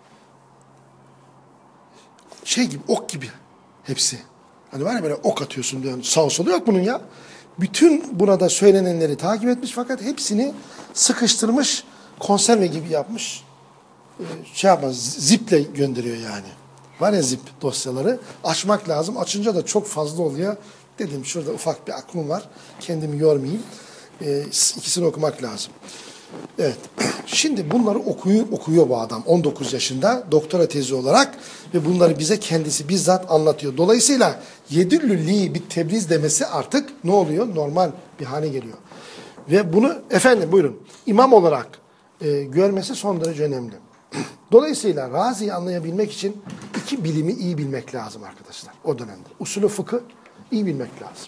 Şey gibi, ok gibi hepsi. Hani var ya böyle ok atıyorsun diyor. Sağ solu yok bunun ya. Bütün burada söylenenleri takip etmiş fakat hepsini sıkıştırmış, konserve gibi yapmış. Ee, şey yapmaz, ziple gönderiyor yani. Var ya zip dosyaları. Açmak lazım. Açınca da çok fazla oluyor. Dedim şurada ufak bir aklım var. Kendimi yormayayım. Ee, ikisini okumak lazım. Evet. Şimdi bunları okuyor, okuyor bu adam. on dokuz yaşında doktora tezi olarak ve bunları bize kendisi bizzat anlatıyor. Dolayısıyla yedüllü li bir tebliğ demesi artık ne oluyor? Normal bir hale geliyor. Ve bunu efendim buyurun imam olarak e, görmesi son derece önemli. Dolayısıyla Razi'yi anlayabilmek için iki bilimi iyi bilmek lazım arkadaşlar o dönemde. Usulü fıkı iyi bilmek lazım.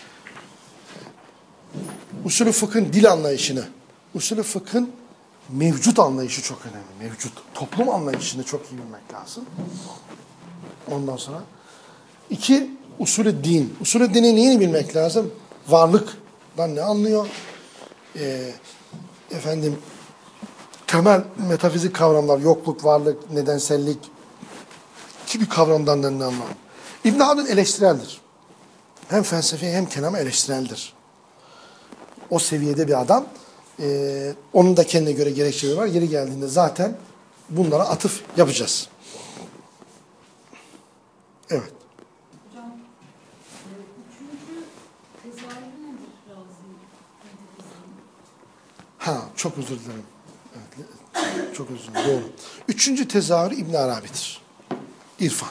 Usulü fıkhın dil anlayışını, usulü fıkhın mevcut anlayışı çok önemli. Mevcut. Toplum anlayışını çok iyi bilmek lazım. Ondan sonra iki, usulü din. Usulü dini neyini bilmek lazım? Varlıktan ne anlıyor? Ee, efendim temel metafizik kavramlar, yokluk, varlık, nedensellik gibi kavramdan ne anlıyor? İbn Haldun eleştireldir. Hem felsefe hem kelama eleştireldir. O seviyede bir adam. Ee, onun da kendine göre gerekçeleri var. Yeri geldiğinde zaten bunlara atıf yapacağız. Evet.
Hocam, e, üçüncü tezahürü nedir Razi?
Ha, çok özür dilerim. Evet, çok özür dilerim. Doğru. Üçüncü tezahürü İbn Arabi'dir. İrfan.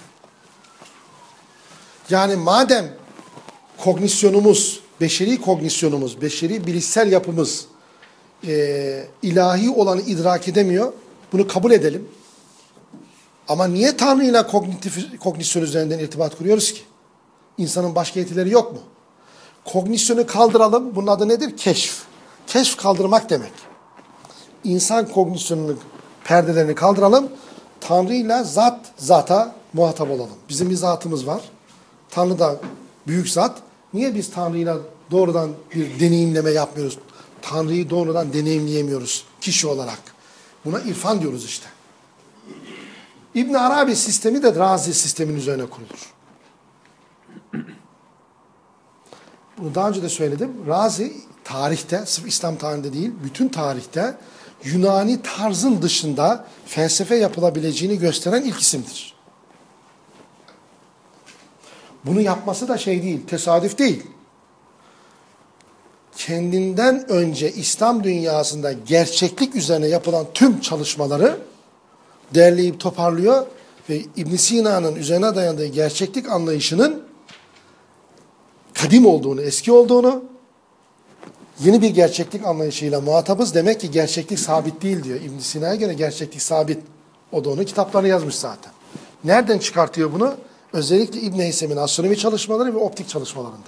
Yani madem kognisyonumuz, beşeri kognisyonumuz, beşeri bilişsel yapımız e, ilahi olanı idrak edemiyor, bunu kabul edelim. Ama niye Tanrı ile kognitif, kognisyon üzerinden irtibat kuruyoruz ki? İnsanın başka yetileri yok mu? Kognisyonu kaldıralım, bunun adı nedir? Keşf. Keşf kaldırmak demek. İnsan kognisyonunun perdelerini kaldıralım, Tanrı ile zat, zata muhatap olalım. Bizim bir zatımız var. Tanrı da büyük zat. Niye biz Tanrı'yla doğrudan bir deneyimleme yapmıyoruz? Tanrı'yı doğrudan deneyimleyemiyoruz kişi olarak. Buna irfan diyoruz işte. İbn Arabi sistemi de Razi sistemin üzerine kurulur. Bunu daha önce de söyledim. Razi tarihte, sırf İslam tarihinde değil, bütün tarihte Yunani tarzın dışında felsefe yapılabileceğini gösteren ilk isimdir. Bunu yapması da şey değil, tesadüf değil. Kendinden önce İslam dünyasında gerçeklik üzerine yapılan tüm çalışmaları derleyip toparlıyor ve İbn Sina'nın üzerine dayandığı gerçeklik anlayışının kadim olduğunu, eski olduğunu, yeni bir gerçeklik anlayışıyla muhatabız. Demek ki gerçeklik sabit değil diyor. İbn Sina'ya göre gerçeklik sabit. O da onun kitaplarını yazmış zaten. Nereden çıkartıyor bunu? Özellikle İbn Heysem'in astronomi çalışmaları ve optik çalışmalarında.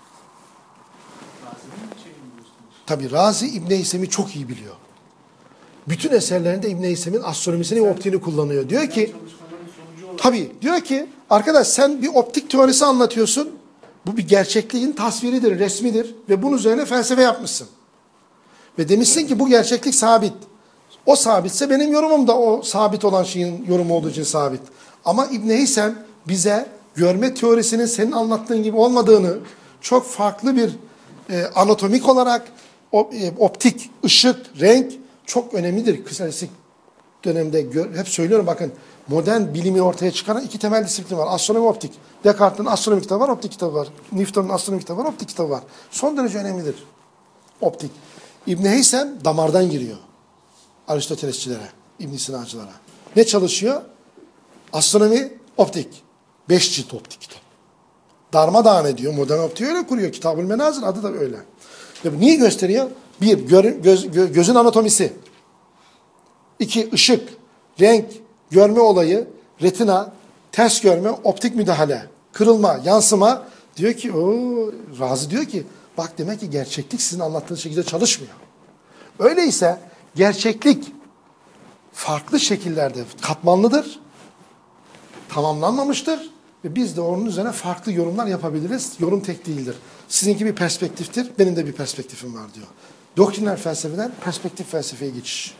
Tabi Razi İbn Heysem'i çok iyi biliyor. Bütün eserlerinde İbn Heysem'in astronomisini ve optiğini kullanıyor. Diyor ki, tabi diyor ki arkadaş sen bir optik teorisi anlatıyorsun. Bu bir gerçekliğin tasviridir, resmidir ve bunun üzerine felsefe yapmışsın. Ve demişsin ki bu gerçeklik sabit. O sabitse benim yorumum da o sabit olan şeyin yorumu olduğu için sabit. Ama İbn Heysem bize görme teorisinin senin anlattığın gibi olmadığını, çok farklı bir e, anatomik olarak op, e, optik, ışık, renk çok önemlidir. Klasik dönemde gör, hep söylüyorum bakın modern bilimi ortaya çıkaran iki temel disiplin var. Astronomi, optik. Descartes'in astronomi kitabı var, optik kitabı var. Newton'un astronomi kitabı var, optik kitabı var. Son derece önemlidir. Optik. İbn Heysem damardan giriyor. Aristotelesçilere, İbn Sina'cılara. Ne çalışıyor? Astronomi, optik. Beş cilt optik kitap. Darmadağın ediyor. Modern optiği öyle kuruyor. Kitab-ül Menazir adı da öyle. Ya niye gösteriyor? Bir, gö göz, gö gözün anatomisi. İki, ışık, renk, görme olayı, retina, ters görme, optik müdahale, kırılma, yansıma. Diyor ki, o Razi diyor ki, bak demek ki gerçeklik sizin anlattığınız şekilde çalışmıyor. Öyleyse gerçeklik farklı şekillerde katmanlıdır, tamamlanmamıştır ve biz de onun üzerine farklı yorumlar yapabiliriz. Yorum tek değildir. Sizinki bir perspektiftir, benim de bir perspektifim var diyor. Doktriner felsefeden perspektif felsefeye geçiş.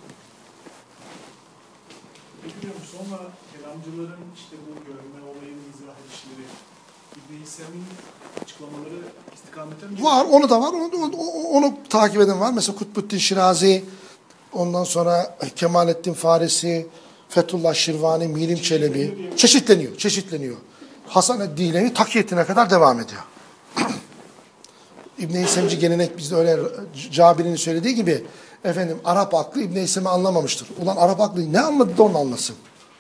Bilmiyorum, sonra kelamcıların işte bu görme olayını izah edişleri, İbn-i İsem'in açıklamaları istikamete mi?
Var, onu da var. Onu, onu, onu takip eden var. Mesela Kutbuddin Şirazi, ondan sonra Kemalettin Farisi, Fethullah Şirvani, Milim Çelebi. Çeşitleniyor, çeşitleniyor. Hasan Eddilemi takiyetine kadar devam ediyor. İbn-i İsemci gelenek bizde öyle Cabir'in söylediği gibi efendim Arap aklı İbn-i İsem'i anlamamıştır. Ulan Arap aklı ne anladı da onu anlasın.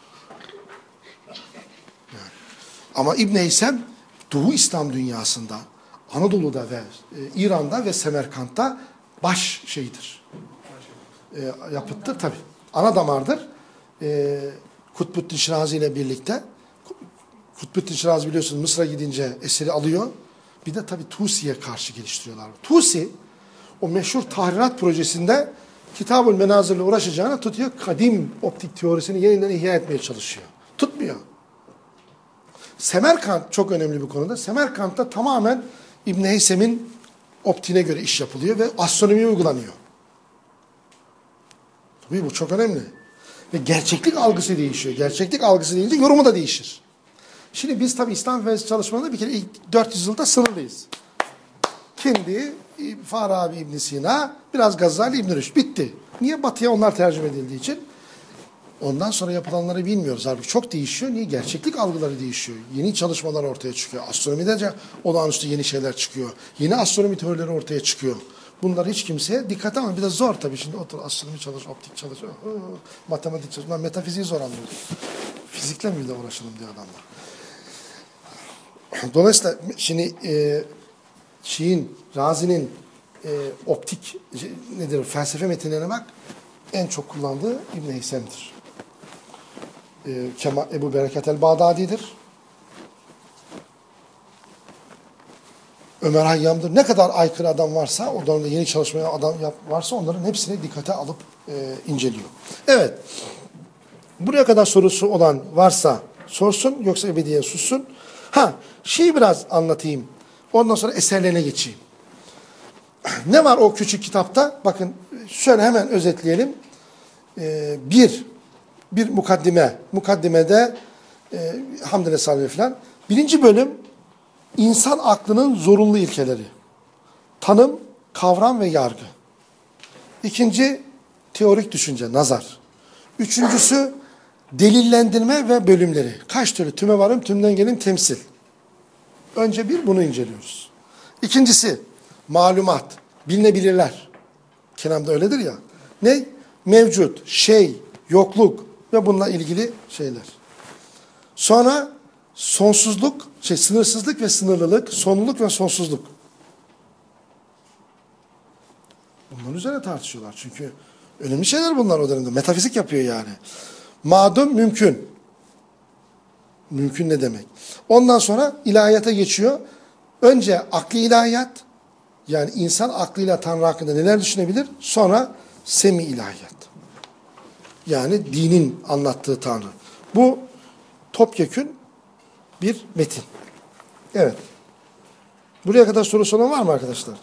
Yani. Ama İbn-i İsem Doğu İslam dünyasında, Anadolu'da ve e, İran'da ve Semerkant'ta baş şeyidir. E, yapıttır tabi. Ana damardır. E, Kutbuddin Şirazi ile birlikte. Kutbuddin Şirazi biliyorsunuz Mısır'a gidince eseri alıyor. Bir de tabi Tusi'ye karşı geliştiriyorlar. Tusi o meşhur tahrirat projesinde Kitab-ül Menazir'le uğraşacağına tutuyor. Kadim optik teorisini yeniden ihya etmeye çalışıyor. Tutmuyor. Semerkant çok önemli bir konuda. Semerkant'ta tamamen İbn-i Heysem'in optiğine göre iş yapılıyor ve astronomi uygulanıyor. Tabii bu çok önemli. Ve gerçeklik algısı değişiyor. Gerçeklik algısı deyince yorumu da değişir. Şimdi biz tabii İslam felsefesi çalışmalarında bir kere ilk dört yüz yılda sınırlıyız. Kindi, Farabi, İbn Sina, biraz Gazali, İbn Rüşd. Bitti. Niye? Batıya onlar tercüme edildiği için. Ondan sonra yapılanları bilmiyoruz. Halbuki çok değişiyor. Niye? Gerçeklik algıları değişiyor. Yeni çalışmalar ortaya çıkıyor. Astronomide olağanüstü yeni şeyler çıkıyor. Yeni astronomi teorileri ortaya çıkıyor. Bunlar hiç kimseye dikkat almıyor. Bir de zor tabii. Şimdi otur astronomi çalış, optik çalış, matematik çalış. Ben metafiziği zor anlıyorum. Fizikle mi de uğraşalım diyor adamlar. Dolayısıyla şimdi e, Şii'nin, Razi'nin e, optik nedir, felsefe metinlerine bak, en çok kullandığı İbn-i Heysem'dir. E, Kemal, Ebu Bereket el-Bağdadi'dir. Ömer Hayyam'dır. Ne kadar aykırı adam varsa, o dönemde yeni çalışmaya adam yap, varsa onların hepsini dikkate alıp e, inceliyor. Evet. Buraya kadar sorusu olan varsa sorsun, yoksa ebediyen sussun. Ha, şeyi biraz anlatayım. Ondan sonra eserlerine geçeyim. Ne var o küçük kitapta? Bakın şöyle hemen özetleyelim. Ee, bir, bir mukaddime. Mukaddimede e, Hamdine Salve falan. Birinci bölüm insan aklının zorunlu ilkeleri. Tanım, kavram ve yargı. İkinci, teorik düşünce, nazar. Üçüncüsü, delillendirme ve bölümleri. Kaç türlü? Tüme varım, tümden gelim, temsil. Önce bir bunu inceliyoruz. İkincisi, malumat, bilinebilirler. Kelamda öyledir ya. Ne? Mevcut, şey, yokluk ve bununla ilgili şeyler. Sonra sonsuzluk, şey sınırsızlık ve sınırlılık, sonluluk ve sonsuzluk. Bunların üzerine tartışıyorlar. Çünkü önemli şeyler bunlar o dönemde. Metafizik yapıyor yani. Madum mümkün. Mümkün ne demek? Ondan sonra ilahiyata geçiyor. Önce akli ilahiyat, yani insan aklıyla Tanrı hakkında neler düşünebilir? Sonra semi ilahiyat. Yani dinin anlattığı Tanrı. Bu topyekün bir metin. Evet. Buraya kadar sorusu olan var mı arkadaşlar?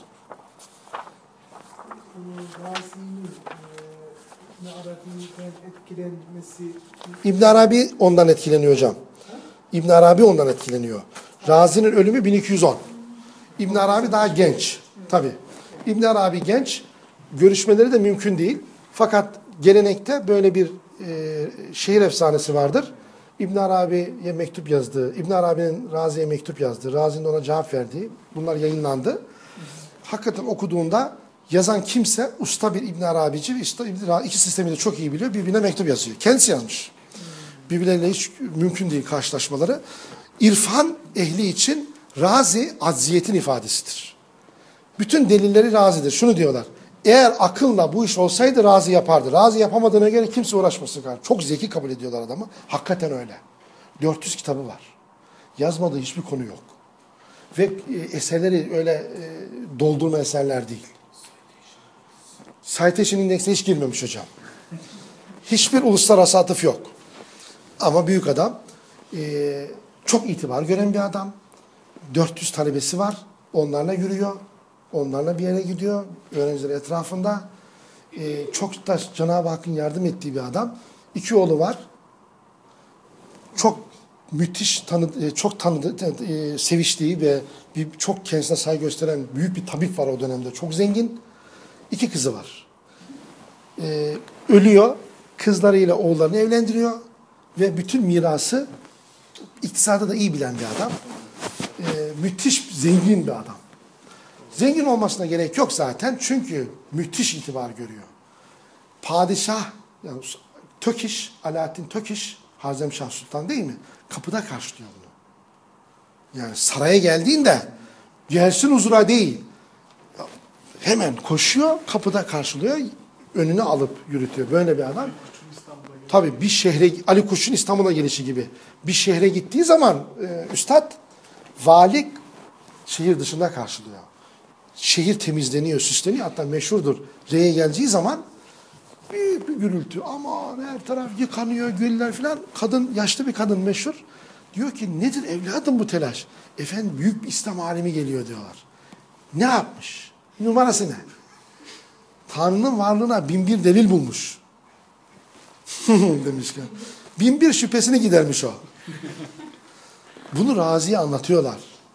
Razi'nin İbn Arabi'den etkilenmesi...
İbn Arabi ondan etkileniyor hocam. İbn Arabi ondan etkileniyor. Razi'nin ölümü bin iki yüz on. İbn Arabi daha genç. Tabii. İbn Arabi genç. Görüşmeleri de mümkün değil. Fakat gelenekte böyle bir e, şehir efsanesi vardır. İbn Arabi'ye mektup yazdığı, İbn Arabi'nin Razi'ye mektup yazdığı, Razi'nin ona cevap verdiği, bunlar yayınlandı. Hakikaten okuduğunda yazan kimse usta bir İbn Arabici ve usta İbn Arabi, iki sistemi de çok iyi biliyor. Birbirine mektup yazıyor. Kendisi yazmış. Birbirleriyle hiç mümkün değil karşılaşmaları. İrfan ehli için Razi acziyetin ifadesidir. Bütün delilleri Razi'dir. Şunu diyorlar. Eğer akılla bu iş olsaydı Razi yapardı. Razi yapamadığına göre kimse uğraşmasın. Çok zeki kabul ediyorlar adamı. Hakikaten öyle. dört yüz kitabı var. Yazmadığı hiçbir konu yok. Ve e, eserleri öyle e, doldurma eserler değil. Citation Index'e hiç girmemiş hocam. Hiçbir uluslararası atıf yok. Ama büyük adam. E, çok itibar gören bir adam. dört yüz talebesi var. Onlarla yürüyor. Onlarla bir yere gidiyor. Öğrenciler etrafında. E, çok da Cenab-ı Hakk'ın yardım ettiği bir adam. İki oğlu var. Çok müthiş, tanı, çok tanıdığı, e, seviştiği ve bir, çok kendisine saygı gösteren büyük bir tabip var o dönemde. Çok zengin. İki kızı var. E, ölüyor. Kızlarıyla oğullarını evlendiriyor. Ve bütün mirası iktisadı da iyi bilen bir adam. E, müthiş zengin bir adam. Zengin olmasına gerek yok zaten. Çünkü müthiş itibar görüyor. Padişah, yani Tökiş, Alaaddin Tökiş, Harzemşah Sultan değil mi? Kapıda karşılıyor bunu. Yani saraya geldiğinde gelsin huzura değil. Hemen koşuyor, kapıda karşılıyor, önüne alıp yürütüyor. Böyle bir adam. Tabii bir şehre, Ali Kuş'un İstanbul'a gelişi gibi. Bir şehre gittiği zaman e, üstad, vali şehir dışında karşılıyor. Şehir temizleniyor, süsleniyor. Hatta meşhurdur. Re'ye geleceği zaman büyük bir gürültü. Aman her taraf yıkanıyor, güller falan. Kadın, yaşlı bir kadın meşhur. Diyor ki nedir evladım bu telaş? Efendim büyük bir İslam alimi geliyor diyorlar. Ne yapmış? Numarası ne? Tanrı'nın varlığına bin bir delil bulmuş. Demişken. Bin bir şüphesini gidermiş o. Bunu Razi'ye anlatıyorlar.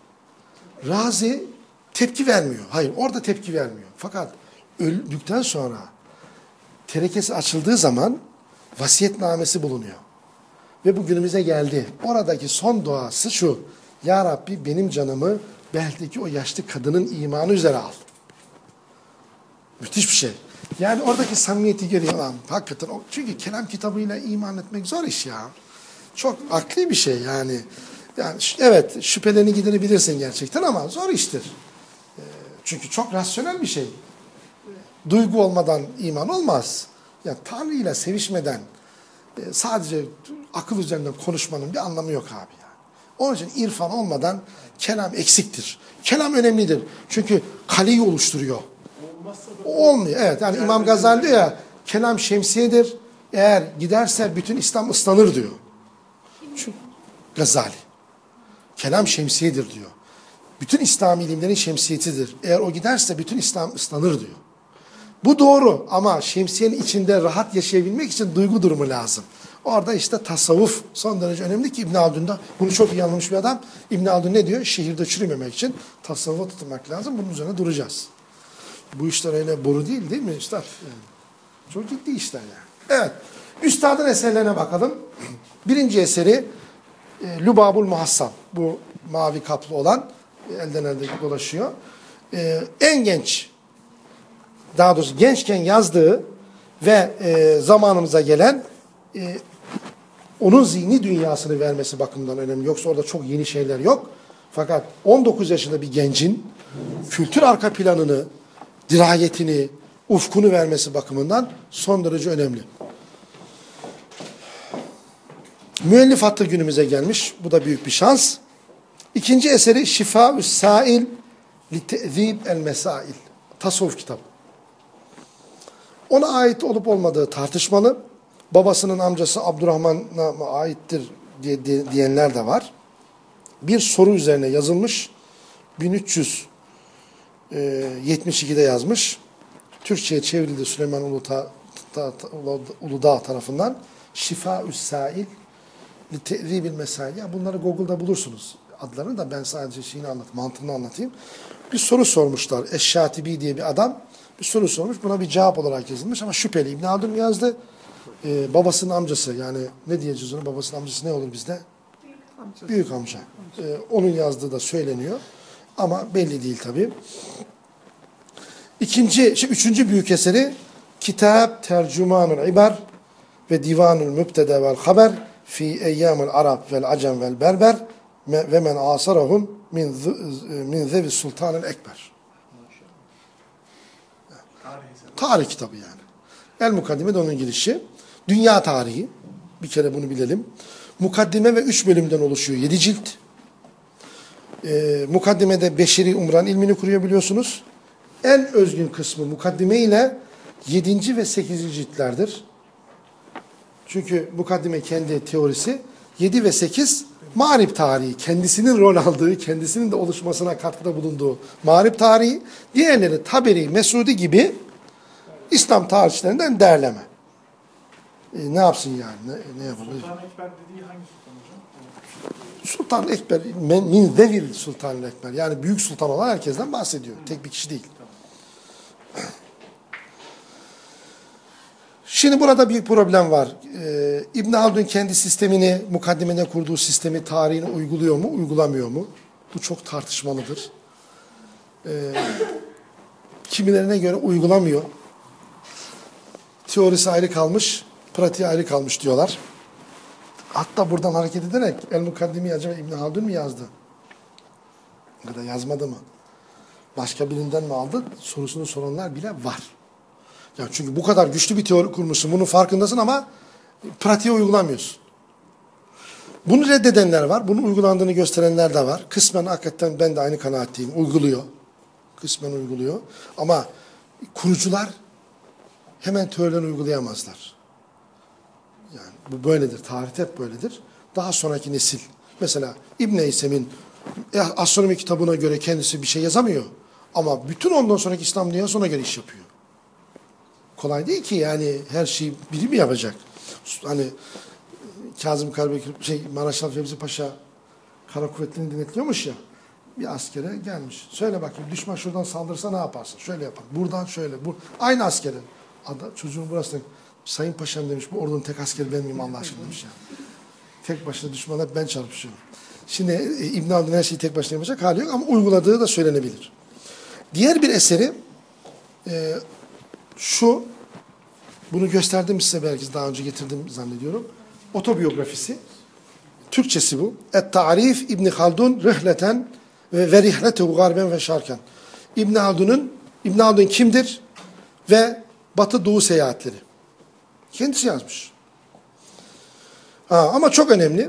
Razi tepki vermiyor. Hayır, orada tepki vermiyor. Fakat öldükten sonra terekesi açıldığı zaman vasiyetnamesi bulunuyor. Ve bu günümüze geldi. Oradaki son duası şu: Ya Rabbi benim canımı beldeki o yaşlı kadının imanı üzere al. Müthiş bir şey. Yani oradaki samimiyeti görüyor lan. Hakikaten. Çünkü kelam kitabıyla iman etmek zor iş ya. Çok akli bir şey yani. Yani evet, şüphelerini giderebilirsin gerçekten ama zor iştir. Çünkü çok rasyonel bir şey. Duygu olmadan iman olmaz. Yani Tanrı ile sevişmeden sadece akıl üzerinden konuşmanın bir anlamı yok abi yani. Onun için irfan olmadan kelam eksiktir. Kelam önemlidir. Çünkü kaleyi oluşturuyor. Olmuyor. Evet, yani İmam Gazali diyor ya, kelam şemsiyedir. Eğer giderse bütün İslam ıslanır diyor. Çünkü Gazali. Kelam şemsiyedir diyor. Bütün İslam ilimlerin şemsiyetidir. Eğer o giderse bütün İslam ıslanır diyor. Bu doğru ama şemsiyenin içinde rahat yaşayabilmek için duygu durumu lazım. Orada işte tasavvuf son derece önemli ki İbn Haldun'da bunu çok iyi anlamış bir adam. İbn Haldun ne diyor? Şehirde çürümemek için tasavvufa tutmak lazım. Bunun üzerine duracağız. Bu işler öyle boru değil değil mi üstad? Yani çok ciddi işler yani. Evet. Üstadın eserlerine bakalım. Birinci eseri e, Lubabul Muhassam. Bu mavi kaplı olan elden elde dolaşıyor. E, en genç, daha doğrusu gençken yazdığı ve e, zamanımıza gelen e, onun zihni dünyasını vermesi bakımından önemli. Yoksa orada çok yeni şeyler yok. Fakat on dokuz yaşında bir gencin kültür arka planını, dirayetini, ufkunu vermesi bakımından son derece önemli. Müellif hattı günümüze gelmiş. Bu da büyük bir şans. İkinci eseri Şifa-ü Sail li Te'zib el Mesail. Tasavvuf kitabı. Ona ait olup olmadığı tartışmalı. Babasının amcası Abdurrahman'a aittir diye, diye, diyenler de var. Bir soru üzerine yazılmış. bin üç yüz yetmiş ikide yazmış. Türkçe'ye çevrildi Süleyman Uludağ, Uludağ tarafından. Şifa-ü Sail li Te'zib el Mesail. Ya bunları Google'da bulursunuz. Adlarını da ben sadece şeyini anlatayım, mantığını anlatayım. Bir soru sormuşlar. Eşşatibi diye bir adam bir soru sormuş. Buna bir cevap olarak yazılmış ama şüpheli. İbn Haldun yazdı. Ee, babasının amcası, yani ne diyeceğiz onu? Babasının amcası ne olur bizde? Büyük amca. Büyük amca. Ee, onun yazdığı da söyleniyor. Ama belli değil tabii. İkinci, şey, üçüncü büyük eseri Kitap Tercümanul İbar ve Divanul Mübtede vel Haber fi Eyyamul Arab vel Acem vel Berber ve men asarahum min min zevi sultanel ekber. Tarih kitabı yani. El Mukaddime de onun girişi. Dünya tarihi. Bir kere bunu bilelim. Mukaddime ve üç bölümden oluşuyor. Yedi cilt. Ee, mukaddimede Beşeri Umran ilmini kuruyor biliyorsunuz. En özgün kısmı mukaddime ile yedinci ve sekizinci ciltlerdir. Çünkü mukaddime kendi teorisi, yedi ve sekiz mağrip tarihi, kendisinin rol aldığı, kendisinin de oluşmasına katkıda bulunduğu mağrip tarihi, diğerleri Taberi, Mesudi gibi İslam tarihçilerinden derleme. E, ne yapsın yani? Ne, ne yapabilir?
Sultan Ekber dediği hangi sultan hocam?
Sultan Ekber, men- min devir Sultan Ekber. Yani büyük sultan olan herkesten bahsediyor. Tek bir kişi değil. Şimdi burada bir problem var. Ee, İbn Haldun kendi sistemini, mukaddimede kurduğu sistemi, tarihini uyguluyor mu, uygulamıyor mu? Bu çok tartışmalıdır. Ee, kimilerine göre uygulamıyor. Teorisi ayrı kalmış, pratiği ayrı kalmış diyorlar. Hatta buradan hareket ederek El-Mukaddimi acaba İbn Haldun mu yazdı? Ya da yazmadı mı? Başka birinden mi aldı? Sorusunu soranlar bile var. Yani çünkü bu kadar güçlü bir teori kurmuşsun, bunun farkındasın ama pratiğe uygulamıyorsun. Bunu reddedenler var, bunun uygulandığını gösterenler de var. Kısmen hakikaten ben de aynı kanaatteyim, uyguluyor. Kısmen uyguluyor. Ama kurucular hemen teorilerini uygulayamazlar. Yani bu böyledir, tarihte hep böyledir. Daha sonraki nesil, mesela İbn Eysem'in astronomi kitabına göre kendisi bir şey yazamıyor. Ama bütün ondan sonraki İslam dünyası ona göre iş yapıyor. Kolay değil ki yani her şeyi biri mi yapacak? Hani Kazım Karabekir, şey Maraşal Fevzi Paşa kara kuvvetlerini denetliyormuş ya. Bir askere gelmiş. Söyle bakayım düşman şuradan saldırırsa ne yaparsın? Şöyle yapar. Buradan şöyle. Bu. Aynı askere. Ada, çocuğun burası Sayın Paşam demiş bu ordunun tek askeri ben miyim Allah aşkına demiş ya. Tek başına düşmanla ben çarpışıyorum. Şimdi e, İbn Haldun her şeyi tek başına yapacak hali yok ama uyguladığı da söylenebilir. Diğer bir eseri e, şu, bunu gösterdim size belki daha önce getirdim zannediyorum. Otobiyografisi. Türkçesi bu. Et-Ta'rif İbn Haldun rihleten ve ve rihletehu garben ve şarken. İbn Haldun'un İbn Haldun kimdir ve Batı Doğu seyahatleri. Kendisi yazmış. Ha, ama çok önemli.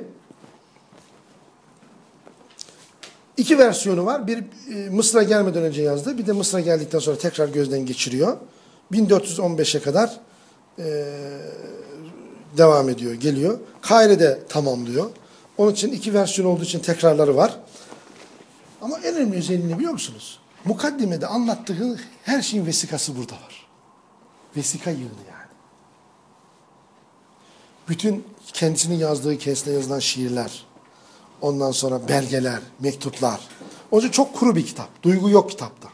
İki versiyonu var. Bir e, Mısır'a gelmeden önce yazdı. Bir de Mısır'a geldikten sonra tekrar gözden geçiriyor. bin dört yüz on beşe kadar e, devam ediyor, geliyor. Kahire'de tamamlıyor. Onun için iki versiyon olduğu için tekrarları var. Ama en önemli özelliğini biliyor musunuz? Mukaddimede anlattığı her şeyin vesikası burada var. Vesika yığını yani. Bütün kendisinin yazdığı, kendisine yazılan şiirler, ondan sonra belgeler, mektuplar. O yüzden çok kuru bir kitap. Duygu yok kitapta.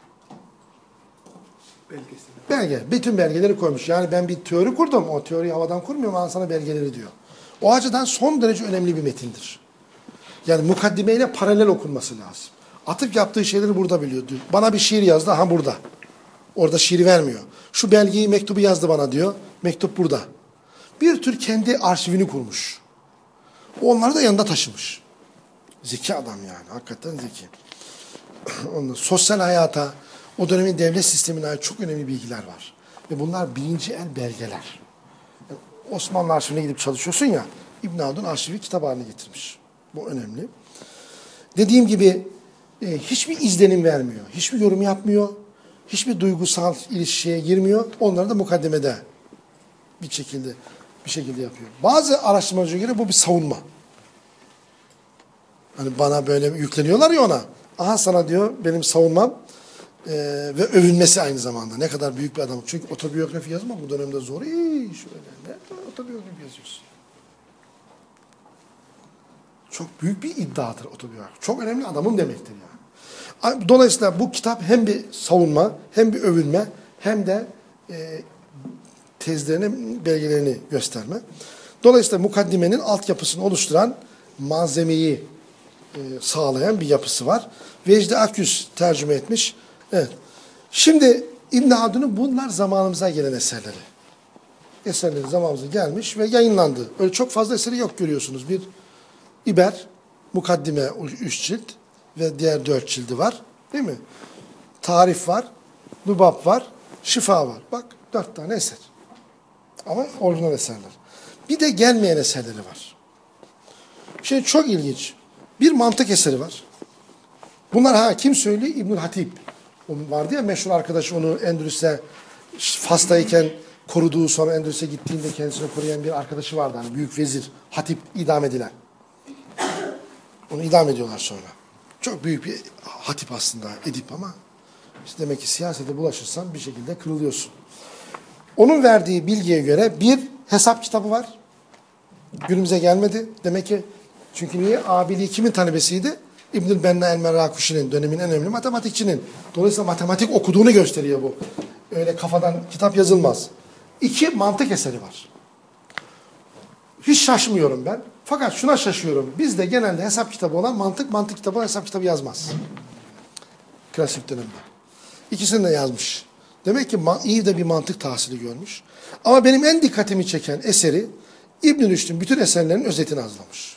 Belgesi.
Belge. Bütün belgeleri koymuş. Yani ben bir teori kurdum. O teoriyi havadan kurmuyorum. Ama sana belgeleri diyor. O açıdan son derece önemli bir metindir. Yani mukaddimeyle paralel okunması lazım. Atıf yaptığı şeyleri burada biliyor. Diyor. Bana bir şiir yazdı. Ha burada. Orada şiiri vermiyor. Şu belgeyi, mektubu yazdı bana diyor. Mektup burada. Bir tür kendi arşivini kurmuş. Onları da yanında taşımış. Zeki adam yani. Hakikaten zeki. Ondan, sosyal hayata, o dönemin devlet sistemine ait çok önemli bilgiler var. Ve bunlar birinci el belgeler. Yani Osmanlı arşivine gidip çalışıyorsun ya, İbn Haldun arşivi kitap haline getirmiş. Bu önemli. Dediğim gibi e, hiçbir izlenim vermiyor. Hiçbir yorum yapmıyor. Hiçbir duygusal ilişkiye girmiyor. Onları da mukaddemede bir şekilde bir şekilde yapıyor. Bazı araştırmacılara göre bu bir savunma. Hani bana böyle yükleniyorlar ya ona. Aha sana diyor benim savunmam e, ve övünmesi aynı zamanda. Ne kadar büyük bir adam. Çünkü otobiyografi yazmak bu dönemde zor. İyi şöyle. Ne otobiyografi yazıyorsun? Çok büyük bir iddiadır otobiyografi. Çok önemli adamım demektir yani. Dolayısıyla bu kitap hem bir savunma, hem bir övünme, hem de e, tezlerini, belgelerini gösterme. Dolayısıyla mukaddimenin altyapısını oluşturan malzemeyi e, sağlayan bir yapısı var. Vecdi Akyüz tercüme etmiş. Evet. Şimdi İbn Haldun'un bunlar zamanımıza gelen eserleri. Eserleri zamanımıza gelmiş ve yayınlandı. Öyle çok fazla eseri yok görüyorsunuz. Bir İber, mukaddime üç cilt ve diğer dört cildi var. Değil mi? Tarif var, Lubab var, Şifa var. Bak dört tane eser. Ama orijinal eserler. Bir de gelmeyen eserleri var. Şimdi çok ilginç. Bir mantık eseri var. Bunlar ha kim söylüyor? İbnül Hatip. O vardı ya meşhur arkadaşı onu Endülüs'e Fas'tayken koruduğu, sonra Endülüs'e gittiğinde kendisini koruyan bir arkadaşı vardı. Hani büyük vezir, Hatip idam edilen. Onu idam ediyorlar sonra. Çok büyük bir hatip aslında Edip ama işte demek ki siyasete bulaşırsan bir şekilde kırılıyorsun. Onun verdiği bilgiye göre bir hesap kitabı var. Günümüze gelmedi. Demek ki çünkü niye? Abiliği kimin talebesiydi? İbnül Benna el-Merrakuşi'nin, dönemin en önemli matematikçinin. Dolayısıyla matematik okuduğunu gösteriyor bu. Öyle kafadan kitap yazılmaz. İki, mantık eseri var. Hiç şaşmıyorum ben. Fakat şuna şaşıyorum. Bizde genelde hesap kitabı olan mantık, mantık kitabı olan hesap kitabı yazmaz. Klasik dönemde. İkisini de yazmış. Demek ki iyi de bir mantık tahsili görmüş. Ama benim en dikkatimi çeken eseri İbn-i Rüşd'ün bütün eserlerinin özetini hazırlamış.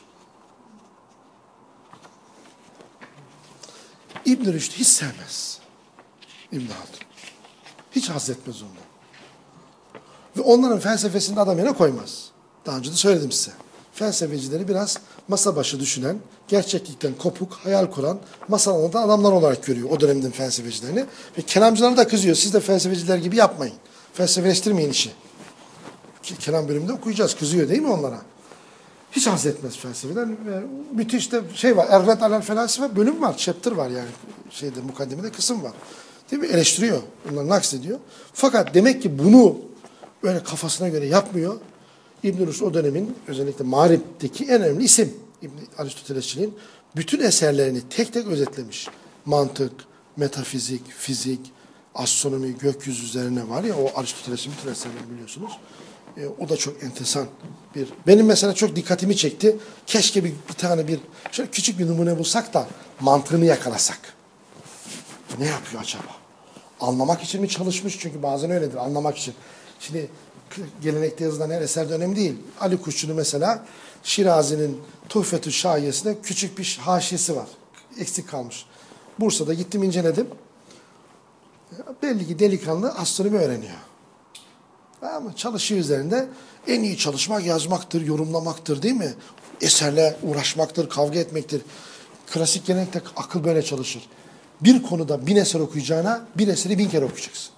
İbn-i Rüşd hiç sevmez İbn Haldun. Hiç haz etmez ondan. Ve onların felsefesini de adam yerine koymaz. Daha önce de söyledim size. Felsefecileri biraz masa başı düşünen, gerçeklikten kopuk, hayal kuran, masal anlatan adamlar olarak görüyor o dönemin felsefecilerini. Ve kelamcılara da kızıyor. Siz de felsefeciler gibi yapmayın. Felsefeleştirmeyin işi. Kelam bölümünde okuyacağız. Kızıyor değil mi onlara? Hiç haz etmez felsefeden. Müthiş de şey var. Erret alel felsefe bölüm var. Chapter var yani. Şeyde mukaddemede kısım var. Değil mi? Eleştiriyor. Onları naksediyor. Fakat demek ki bunu öyle kafasına göre yapmıyor. İbn-i Rüşd o dönemin özellikle Mağrib'deki en önemli isim. İbn Aristotelesçiliğin bütün eserlerini tek tek özetlemiş. Mantık, metafizik, fizik, astronomi, gökyüzü üzerine var ya o Aristoteles'in bütün eserleri biliyorsunuz. E, o da çok enteresan bir. Benim mesela çok dikkatimi çekti. Keşke bir, bir tane bir şöyle küçük bir numune bulsak da mantığını yakalasak. Ne yapıyor acaba? Anlamak için mi çalışmış? Çünkü bazen öyledir. Anlamak için. Şimdi gelenekte yazılan her eserde önemli değil. Ali Kuşçu'nun mesela Şirazi'nin Tuhfetü Şahiyesi'nde küçük bir haşiyesi var. Eksik kalmış. Bursa'da gittim inceledim. Belli ki delikanlı astronomi öğreniyor. Ama çalışıyor üzerinde. En iyi çalışmak yazmaktır, yorumlamaktır değil mi? Eserle uğraşmaktır, kavga etmektir. Klasik gelenekte akıl böyle çalışır. Bir konuda bin eser okuyacağına bir eseri bin kere okuyacaksın.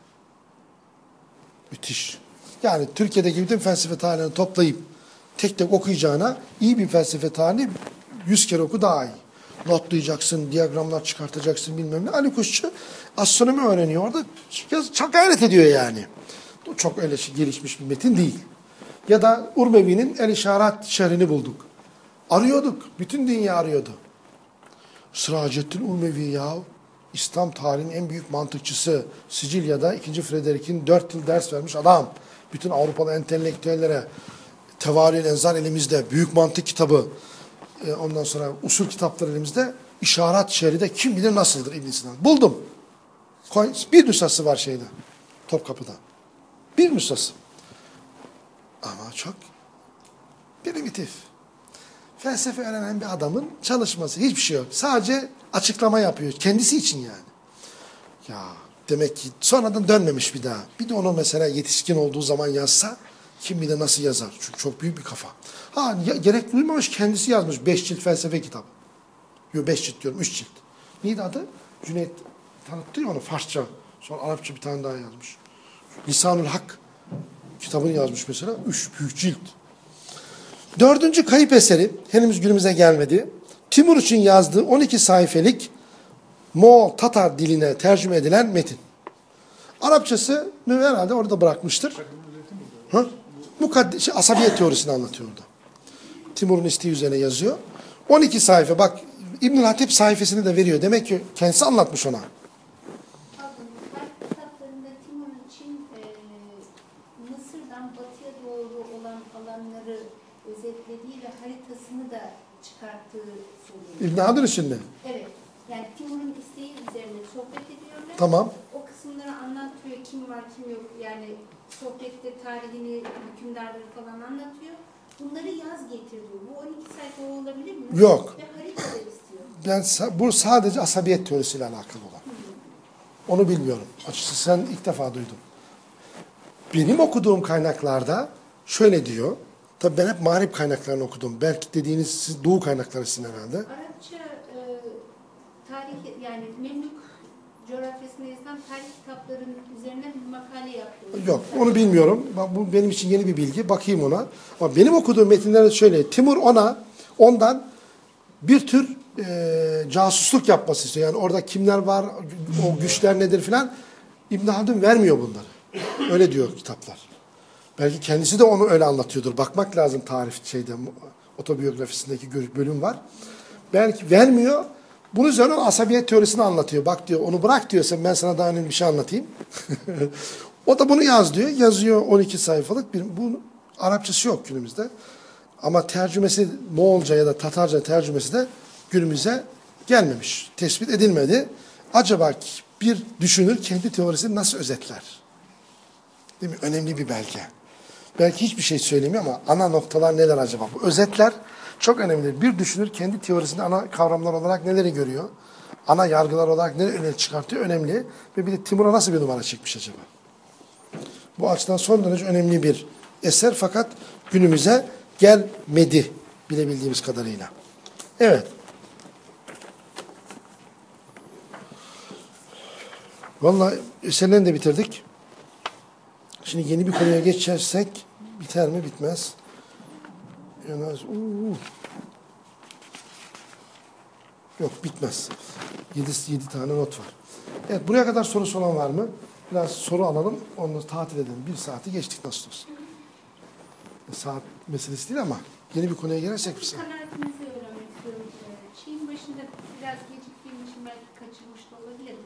Müthiş. Yani Türkiye'deki bütün felsefe tarihlerini toplayıp tek tek okuyacağına iyi bir felsefe tarihini yüz kere oku daha iyi. Notlayacaksın, diyagramlar çıkartacaksın bilmem ne. Ali Kuşçu astronomi öğreniyor orada. Çok gayret ediyor yani. Çok öyle gelişmiş bir metin değil. Ya da Urmevi'nin El-İşarat şerhini bulduk. Arıyorduk. Bütün dünya arıyordu. Sıracettin Urmevi ya. İslam tarihinin en büyük mantıkçısı. Sicilya'da ikinci Frederick'in dört yıl ders vermiş adam. Bütün Avrupalı entelektüellere Tevaril Enzar elimizde. Büyük mantık kitabı. E, ondan sonra usul kitapları elimizde. İşaret şerhi de kim bilir nasıldır İbn Sina. Buldum. Bir nüshası var şeyde. Topkapı'da. Bir nüshası. Ama çok primitif. Felsefe öğrenen bir adamın çalışması hiçbir şey yok. Sadece açıklama yapıyor. Kendisi için yani. Ya demek ki sonradan dönmemiş bir daha. Bir de onu mesela yetişkin olduğu zaman yazsa kim bilir nasıl yazar. Çünkü çok büyük bir kafa. Ha ya, gerek duymamış kendisi yazmış. Beş cilt felsefe kitabı. Yok beş cilt diyorum. Üç cilt. Neydi adı? Cüneyt tanıttı ya onu Farsça. Sonra Arapça bir tane daha yazmış. Lisanul Hak kitabını yazmış mesela. Üç büyük cilt. Dördüncü kayıp eseri henüz günümüze gelmedi. Timur için yazdığı on iki sayfelik Moğol Tatar diline tercüme edilen metin. Arapçası herhalde orada bırakmıştır. Ha? Mukaddes, şey, asabiyet teorisini anlatıyor orada. Timur'un isteği üzerine yazıyor. on iki sayfa bak İbnül Hatip sayfasını da veriyor. Demek ki kendisi anlatmış ona.
Kitaplarında Timur için e, Mısır'dan batıya doğru olan alanları özetlediği ve haritasını da çıkarttığı söyleniyor.
İbn Haldun için mi?
Evet. Yani Timur'un isteği üzerine sohbet ediyorlar.
Tamam.
O kısımları anlatıyor. Kim var kim yok. Yani sohbette tarihini, hükümdarları falan anlatıyor. Bunları yaz getiriyor. Bu on iki sayfa olabilir mi?
Yok.
Ve haritalar istiyor.
Ben, bu sadece asabiyet teorisiyle alakalı olan. Onu bilmiyorum. Açıkçası sen ilk defa duydum. Benim okuduğum kaynaklarda şöyle diyor. Tabii ben hep mağrip kaynaklarını okudum. Belki dediğiniz siz Doğu kaynakları sizin herhalde.
Arapça e, tarih yani Memlük coğrafyasında yazılan tarih kitaplarının üzerine bir makale yaptım.
Yok, onu bilmiyorum. Bak, bu benim için yeni bir bilgi. Bakayım ona. Ama benim okuduğum metinlerde şöyle. Timur ona, ondan bir tür e, casusluk yapması istiyor. Yani orada kimler var, o güçler nedir filan. İbn Haldun vermiyor bunları. Öyle diyor kitaplar. Belki kendisi de onu öyle anlatıyordur. Bakmak lazım tarih şeyde, otobiyografisindeki bölüm var. Belki vermiyor. Bunun üzerine asabiyet teorisini anlatıyor. Bak diyor, onu bırak diyorsa ben sana daha önemli bir şey anlatayım. O da bunu yaz diyor. Yazıyor on iki sayfalık. Bir, bu Arapçası yok günümüzde. Ama tercümesi Moğolca ya da Tatarca tercümesi de günümüze gelmemiş. Tespit edilmedi. Acaba bir düşünür kendi teorisini nasıl özetler? Değil mi? Önemli bir belge. Belki hiçbir şey söylemiyor ama ana noktalar neler acaba? Bu özetler çok önemli. Bir düşünür kendi teorisinde ana kavramlar olarak neleri görüyor? Ana yargılar olarak neleri öne çıkartıyor? Önemli. Ve bir de Timur'a nasıl bir numara çekmiş acaba? Bu açıdan son derece önemli bir eser fakat günümüze gelmedi bilebildiğimiz kadarıyla. Evet. Vallahi eserlerini de bitirdik. Şimdi yeni bir konuya geçersek biter mi bitmez. Yani, uu. Yok bitmez. Yedi, yedi tane not var. Evet buraya kadar sorusu olan var mı? Biraz soru alalım. Onu tatil edelim. Bir saati geçtik nasıl olsa. Saat meselesi değil ama yeni bir konuya girersek bir saat.
Kanaatinizi öğrenmek istiyorum. Şeyin başında biraz geciktiğim için belki kaçırmış da olabilirim.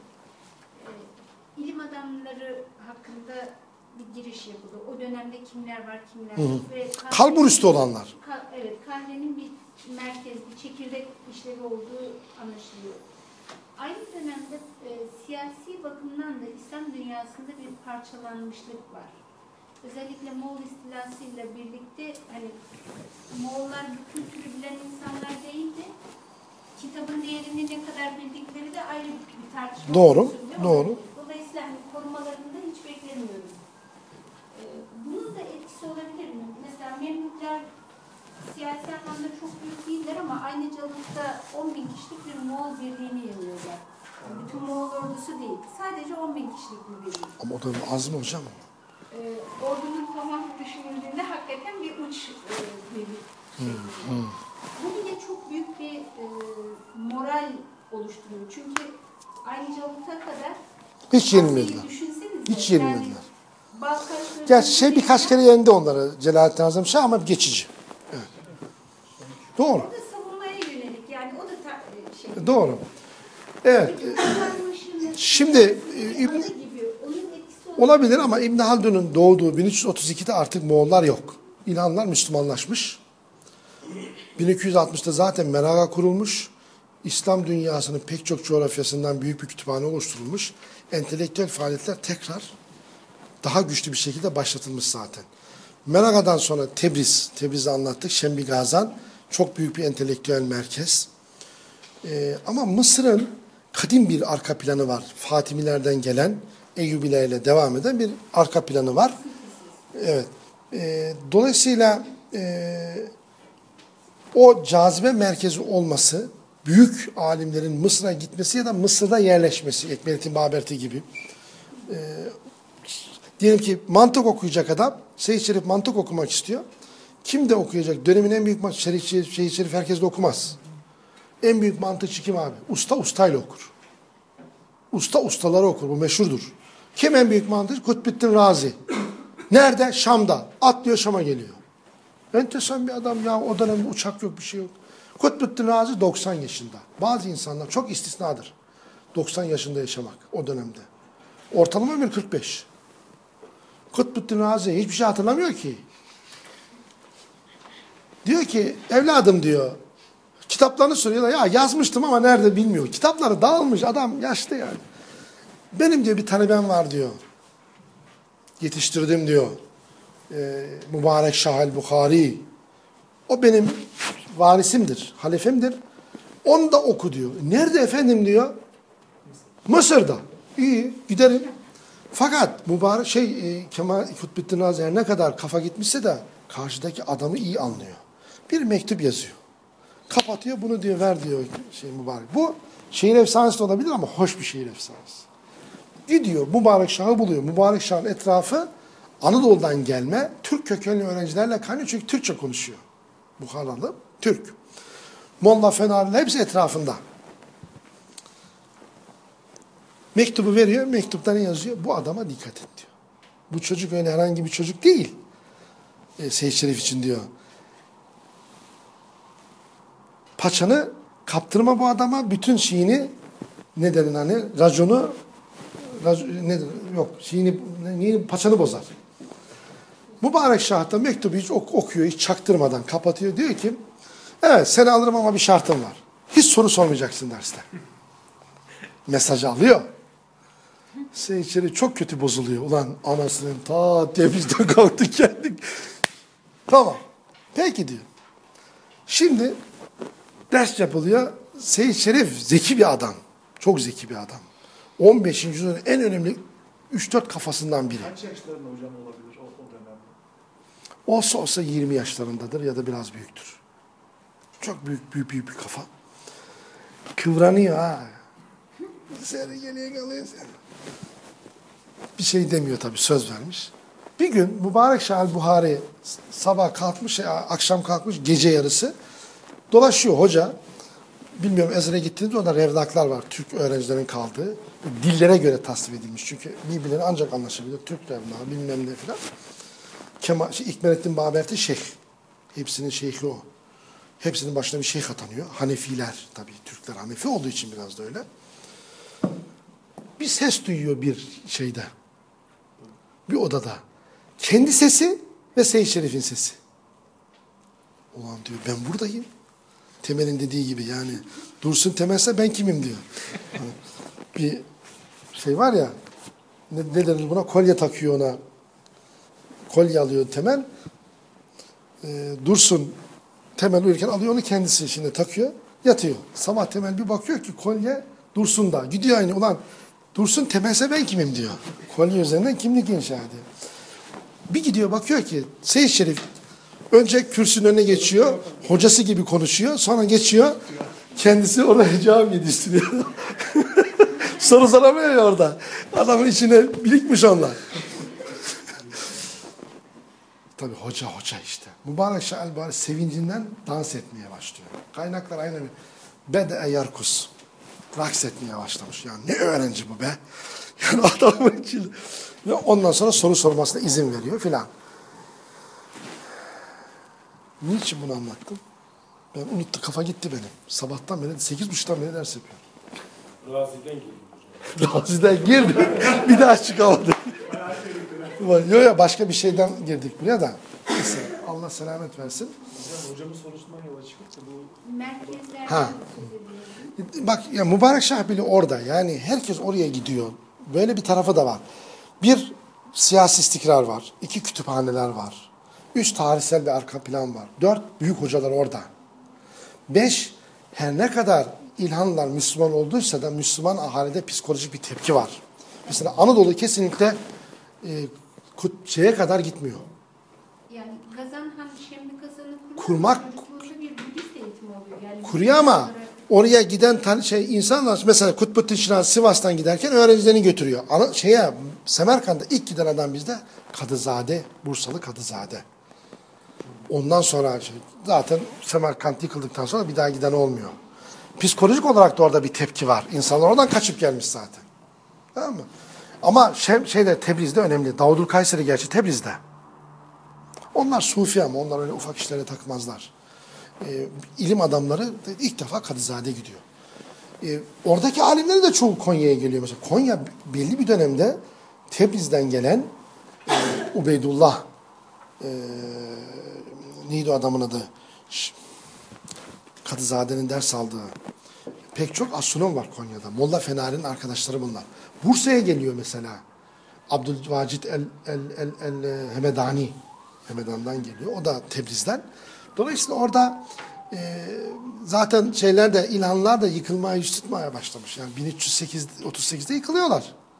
İlim adamları hakkında bir giriş yapıldı. O dönemde kimler var, kimler yok. Ve
kalbur üstü olanlar.
Ka, evet, Kahre'nin bir merkez, bir çekirdek işlevi olduğu anlaşılıyor. Aynı dönemde e, siyasi bakımdan da İslam dünyasında bir parçalanmışlık var. Özellikle Moğol istilasıyla birlikte hani Moğollar bu kültürü bilen insanlar değildi. Kitabın değerini ne kadar bildikleri de ayrı bir tartışma.
Doğru,
olsun,
doğru.
Dolayısıyla hani korumalarını da hiç beklemiyoruz. Ee, bunun da etkisi olabilir mi? Mesela Memlükler siyasi anlamda çok büyük değiller ama Aynacalık'ta on bin kişilik bir Moğol birliğini yığıyorlar. Yani bütün Moğol ordusu değil. Sadece on bin kişilik bir birlik.
Ama o da az mı hocam?
Ee, ordunun tamamı düşünüldüğünde hakikaten bir uç e, birlik.
Hmm, hmm.
Bu bile çok büyük bir e, moral oluşturuyor. Çünkü Aynacalık'a kadar
hiç yenilmediler. Hiç yenilmediler. Yani, gerçi şey birkaç kere yendi onları Celalettin Hazım Şah ama geçici. Evet. Doğru.
O da savunmaya yönelik yani o da ta, şey.
Doğru. Evet. Şimdi İbn olabilir ama İbn Haldun'un doğduğu bin üç yüz otuz ikide artık Moğollar yok. İlhanlar Müslümanlaşmış. bin iki yüz altmışta zaten Meraga kurulmuş. İslam dünyasının pek çok coğrafyasından büyük bir kütüphane oluşturulmuş. Entelektüel faaliyetler tekrar daha güçlü bir şekilde başlatılmış zaten. Meraga'dan sonra Tebriz, Tebriz'i anlattık. Şembigazan çok büyük bir entelektüel merkez. Ee, ama Mısır'ın kadim bir arka planı var. Fatimilerden gelen, Eyyubilerle devam eden bir arka planı var. Evet. Ee, dolayısıyla e, o cazibe merkezi olması, büyük alimlerin Mısır'a gitmesi ya da Mısır'da yerleşmesi, Ekmelettin Baberti gibi. Ee, diyelim ki mantık okuyacak adam, Seyyid Şerif mantık okumak istiyor. Kim de okuyacak? Dönemin en büyük mantık, Seyyid Şerif herkes de okumaz. En büyük mantıkçı kim abi? Usta ustayla okur. Usta ustaları okur, bu meşhurdur. Kim en büyük mantıkçı? Kutbettin Razi. Nerede? Şam'da. Atlıyor Şam'a geliyor. Enteresan bir adam ya, o dönemde uçak yok, bir şey yok. Kutbettin Razi doksan yaşında. Bazı insanlar çok istisnadır. doksan yaşında yaşamak o dönemde. Ortalama ömür kırk beş. Kutbettin Razi hiçbir şey hatırlamıyor ki. Diyor ki evladım diyor. Kitaplarını soruyorlar. Ya yazmıştım ama nerede bilmiyor. Kitapları dağılmış. Adam yaşlı yani. Benim diyor bir talebem var diyor. Yetiştirdim diyor. Ee, Mübarek Şah-ı Bukhari. O benim varisimdir. Halefemdir. Onu da oku diyor. Nerede efendim diyor. Mısır'da. İyi, giderim. Fakat mübarek şey e, Kemal Kutbettin Razi her ne kadar kafa gitmişse de karşıdaki adamı iyi anlıyor. Bir mektup yazıyor. Kapatıyor, bunu diyor ver diyor şey mübarek. Bu şehir efsanesi de olabilir ama hoş bir şehir efsanesi. Gidiyor Mübarek Şah'ı buluyor. Mübarek Şah'ın etrafı Anadolu'dan gelme Türk kökenli öğrencilerle kaynıyor çünkü Türkçe konuşuyor. Bukharalı Türk. Molla Fenari'nin hepsi etrafında. Mektubu veriyor. Mektupta ne yazıyor? Bu adama dikkat et diyor. Bu çocuk öyle herhangi bir çocuk değil. E, Seyyid Şerif için diyor. Paçanı kaptırma bu adama. Bütün şeyini ne dedin hani? Raconu rac, ne yok. Şeyini, ne, paçanı bozar. Mübarek Şah da mektubu hiç ok, okuyor. Hiç çaktırmadan kapatıyor. Diyor ki evet seni alırım ama bir şartım var. Hiç soru sormayacaksın derste. Mesajı alıyor. Seyyid Şerif çok kötü bozuluyor. Ulan anasının ta Tebriz'den kalktı geldik. Tamam. Peki diyor. Şimdi ders yapılıyor. Seyyid Şerif zeki bir adam. Çok zeki bir adam. on beşinci yüzyılın en önemli üç dört kafasından biri.
Kaç yaşlarında hocam olabilir o, o dönemde?
Olsa olsa yirmi yaşlarındadır ya da biraz büyüktür. Çok büyük büyük büyük bir kafa. Kıvranıyor ha. Seni geliyor kalıyor seni. Bir şey demiyor tabii, söz vermiş. Bir gün Mübarek Şah Buhari sabah kalkmış, akşam kalkmış, gece yarısı dolaşıyor hoca. Bilmiyorum Ezer'e gittiğinizde orada revdaklar var. Türk öğrencilerin kaldığı. Dillere göre tasnif edilmiş. Çünkü birbirleri ancak anlaşabilir. Türk revdağı bilmem ne filan. Kemal, şey, İkmelettin Baberti şeyh. Hepsinin şeyhi o. Hepsinin başına bir şeyh atanıyor. Hanefiler tabii. Türkler Hanefi olduğu için biraz da öyle. Bir ses duyuyor bir şeyde. Bir odada. Kendi sesi ve Seyyid Şerif'in sesi. Ulan diyor ben buradayım. Temel'in dediği gibi yani. Dursun Temel'se ben kimim diyor. Bir şey var ya ne, ne denir buna? Kolye takıyor ona. Kolye alıyor Temel. Ee, Dursun Temel uyurken alıyor onu kendisi şimdi takıyor. Yatıyor. Sabah Temel bir bakıyor ki kolye Dursun da. Gidiyor aynı. Ulan Dursun Temel'se ben kimim diyor. Kolye üzerinden kimlik inşa ediyor. Bir gidiyor bakıyor ki Seyyid Şerif önce kürsünün önüne geçiyor. Hocası gibi konuşuyor. Sonra geçiyor. Kendisi oraya cami yetiştiriyor. Soru soramıyor ya orada. Adamın içine birikmiş onlar. Tabii hoca hoca işte. Mübarek Şah el-Buhari sevincinden dans etmeye başlıyor. Kaynaklar aynı. Bede yarkus. Raks etmeye başlamış. Yani ne öğrenci bu be? Yani adamın içinde. Ve ondan sonra soru sormasına izin veriyor filan. Niçin bunu anlattım? Ben unuttum. Kafa gitti benim. Sabahtan beri, sekiz buçuktan beri ders yapıyorum.
Razi'den girdim.
Razi'den girdim. Bir daha çıkamadım. Yok ya başka bir şeyden girdik buraya da. Neyse, Allah selamet versin.
Hocam, hocamın sorusundan yola çıkıp da bu
Merkezlerden
Ha.
söz ediyorum.
Bak ya Mübarek Şah bile orada. Yani herkes oraya gidiyor. Böyle bir tarafı da var. Bir siyasi istikrar var. İki kütüphaneler var. Üç tarihsel bir arka plan var. Dört büyük hocalar orada. Beş her ne kadar İlhanlılar Müslüman olduysa da Müslüman ahalide psikolojik bir tepki var. Mesela Anadolu kesinlikle e, şeye kadar gitmiyor.
Yani Gazan Han Şemli Kazan'ı
Kurmak-
çocukluğunda bir Budist eğitimi oluyor. Yani
Kuruyor ama oraya giden tan şey insanlar mesela Kutbettin Şirazi Sivas'tan giderken öğrencilerini götürüyor. Ana, şeye Semerkant'a ilk giden adam bizde Kadızade, Bursalı Kadızade. Ondan sonra şey, zaten Semerkant yıkıldıktan sonra bir daha giden olmuyor. Psikolojik olarak da orada bir tepki var. İnsanlar oradan kaçıp gelmiş zaten. Tamam mı? Ama şey, şeyde Tebriz'de önemli. Davudül Kayseri gerçi Tebriz'de. Onlar Sufi ama onlar öyle ufak işlere takmazlar. Ee, ilim adamları ilk defa Kadızade'ye gidiyor. Ee, oradaki alimleri de çoğu Konya'ya geliyor. Mesela Konya belli bir dönemde Tebriz'den gelen e, Ubeydullah e, neydi o adamın adı? Kadızade'nin ders aldığı. Pek çok astronom var Konya'da. Molla Fenari'nin arkadaşları bunlar. Bursa'ya geliyor mesela. Abdülvacid el, el, el, el Hemedani. Hemedan'dan geliyor. O da Tebriz'den. Dolayısıyla orada e, zaten şeyler de İlhanlılar da yıkılmaya, yüz tutmaya başlamış. Yani bin üç yüz otuz sekizde yıkılıyorlar.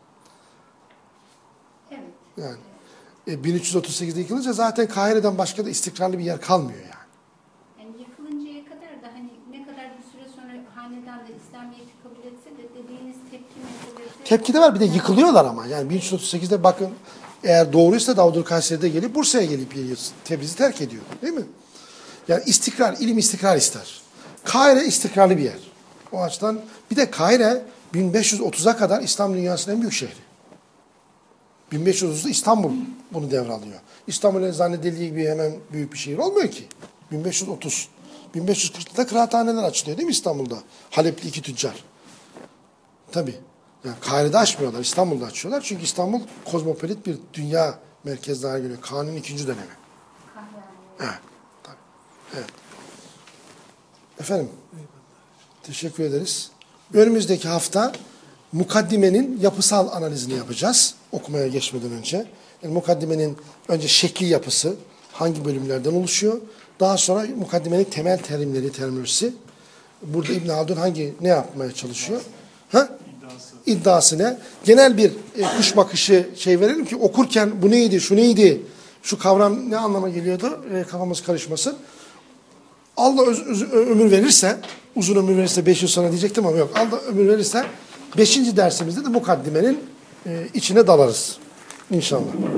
Yani e, bin üç yüz otuz sekizde yıkılınca zaten Kahire'den başka da istikrarlı bir yer kalmıyor yani.
Yani yıkılıncaya kadar da hani ne kadar bir süre sonra hanedan da İslamiyet'i kabul etse de dediğiniz tepki meselesi...
Tepki de var, bir de yıkılıyorlar ama. Yani bin üç yüz otuz sekizde bakın, eğer doğruysa Davud Kayseri'de gelip Bursa'ya gelip Tebriz'i terk ediyor. Değil mi? Yani istikrar, ilim istikrar ister. Kahire istikrarlı bir yer. O açıdan bir de Kahire bin beş yüz otuza kadar İslam dünyasının en büyük şehri. bin beş yüz otuzda İstanbul bunu devralıyor. İstanbul'un zannedildiği gibi hemen büyük bir şehir olmuyor ki. bin beş yüz otuz. bin beş yüz kırkta kıraathaneler açılıyor değil mi İstanbul'da? Halepli iki tüccar. Tabii. Yani Kahire'de açmıyorlar, İstanbul'da açıyorlar. Çünkü İstanbul kozmopolit bir dünya merkezine haline geliyor. Kanun'un ikinci dönemi. Evet. Tabii. Evet. Efendim, teşekkür ederiz. Önümüzdeki hafta mukaddimenin yapısal analizini yapacağız. Okumaya geçmeden önce. Yani mukaddimenin önce şekli yapısı, hangi bölümlerden oluşuyor. Daha sonra mukaddimenin temel terimleri, terminolojisi. Burada İbn Haldun hangi, ne yapmaya çalışıyor? Ha?
İddiası.
İddiası ne? Genel bir e, kuş bakışı şey verelim ki okurken bu neydi, şu neydi, şu kavram ne anlama geliyordu, e, kafamız karışmasın. Allah öz, öz, ömür verirse, uzun ömür verirse beş yıl sonra diyecektim ama yok. Allah ömür verirse beşinci dersimizde de mukaddimenin e, içine dalarız. İnşallah.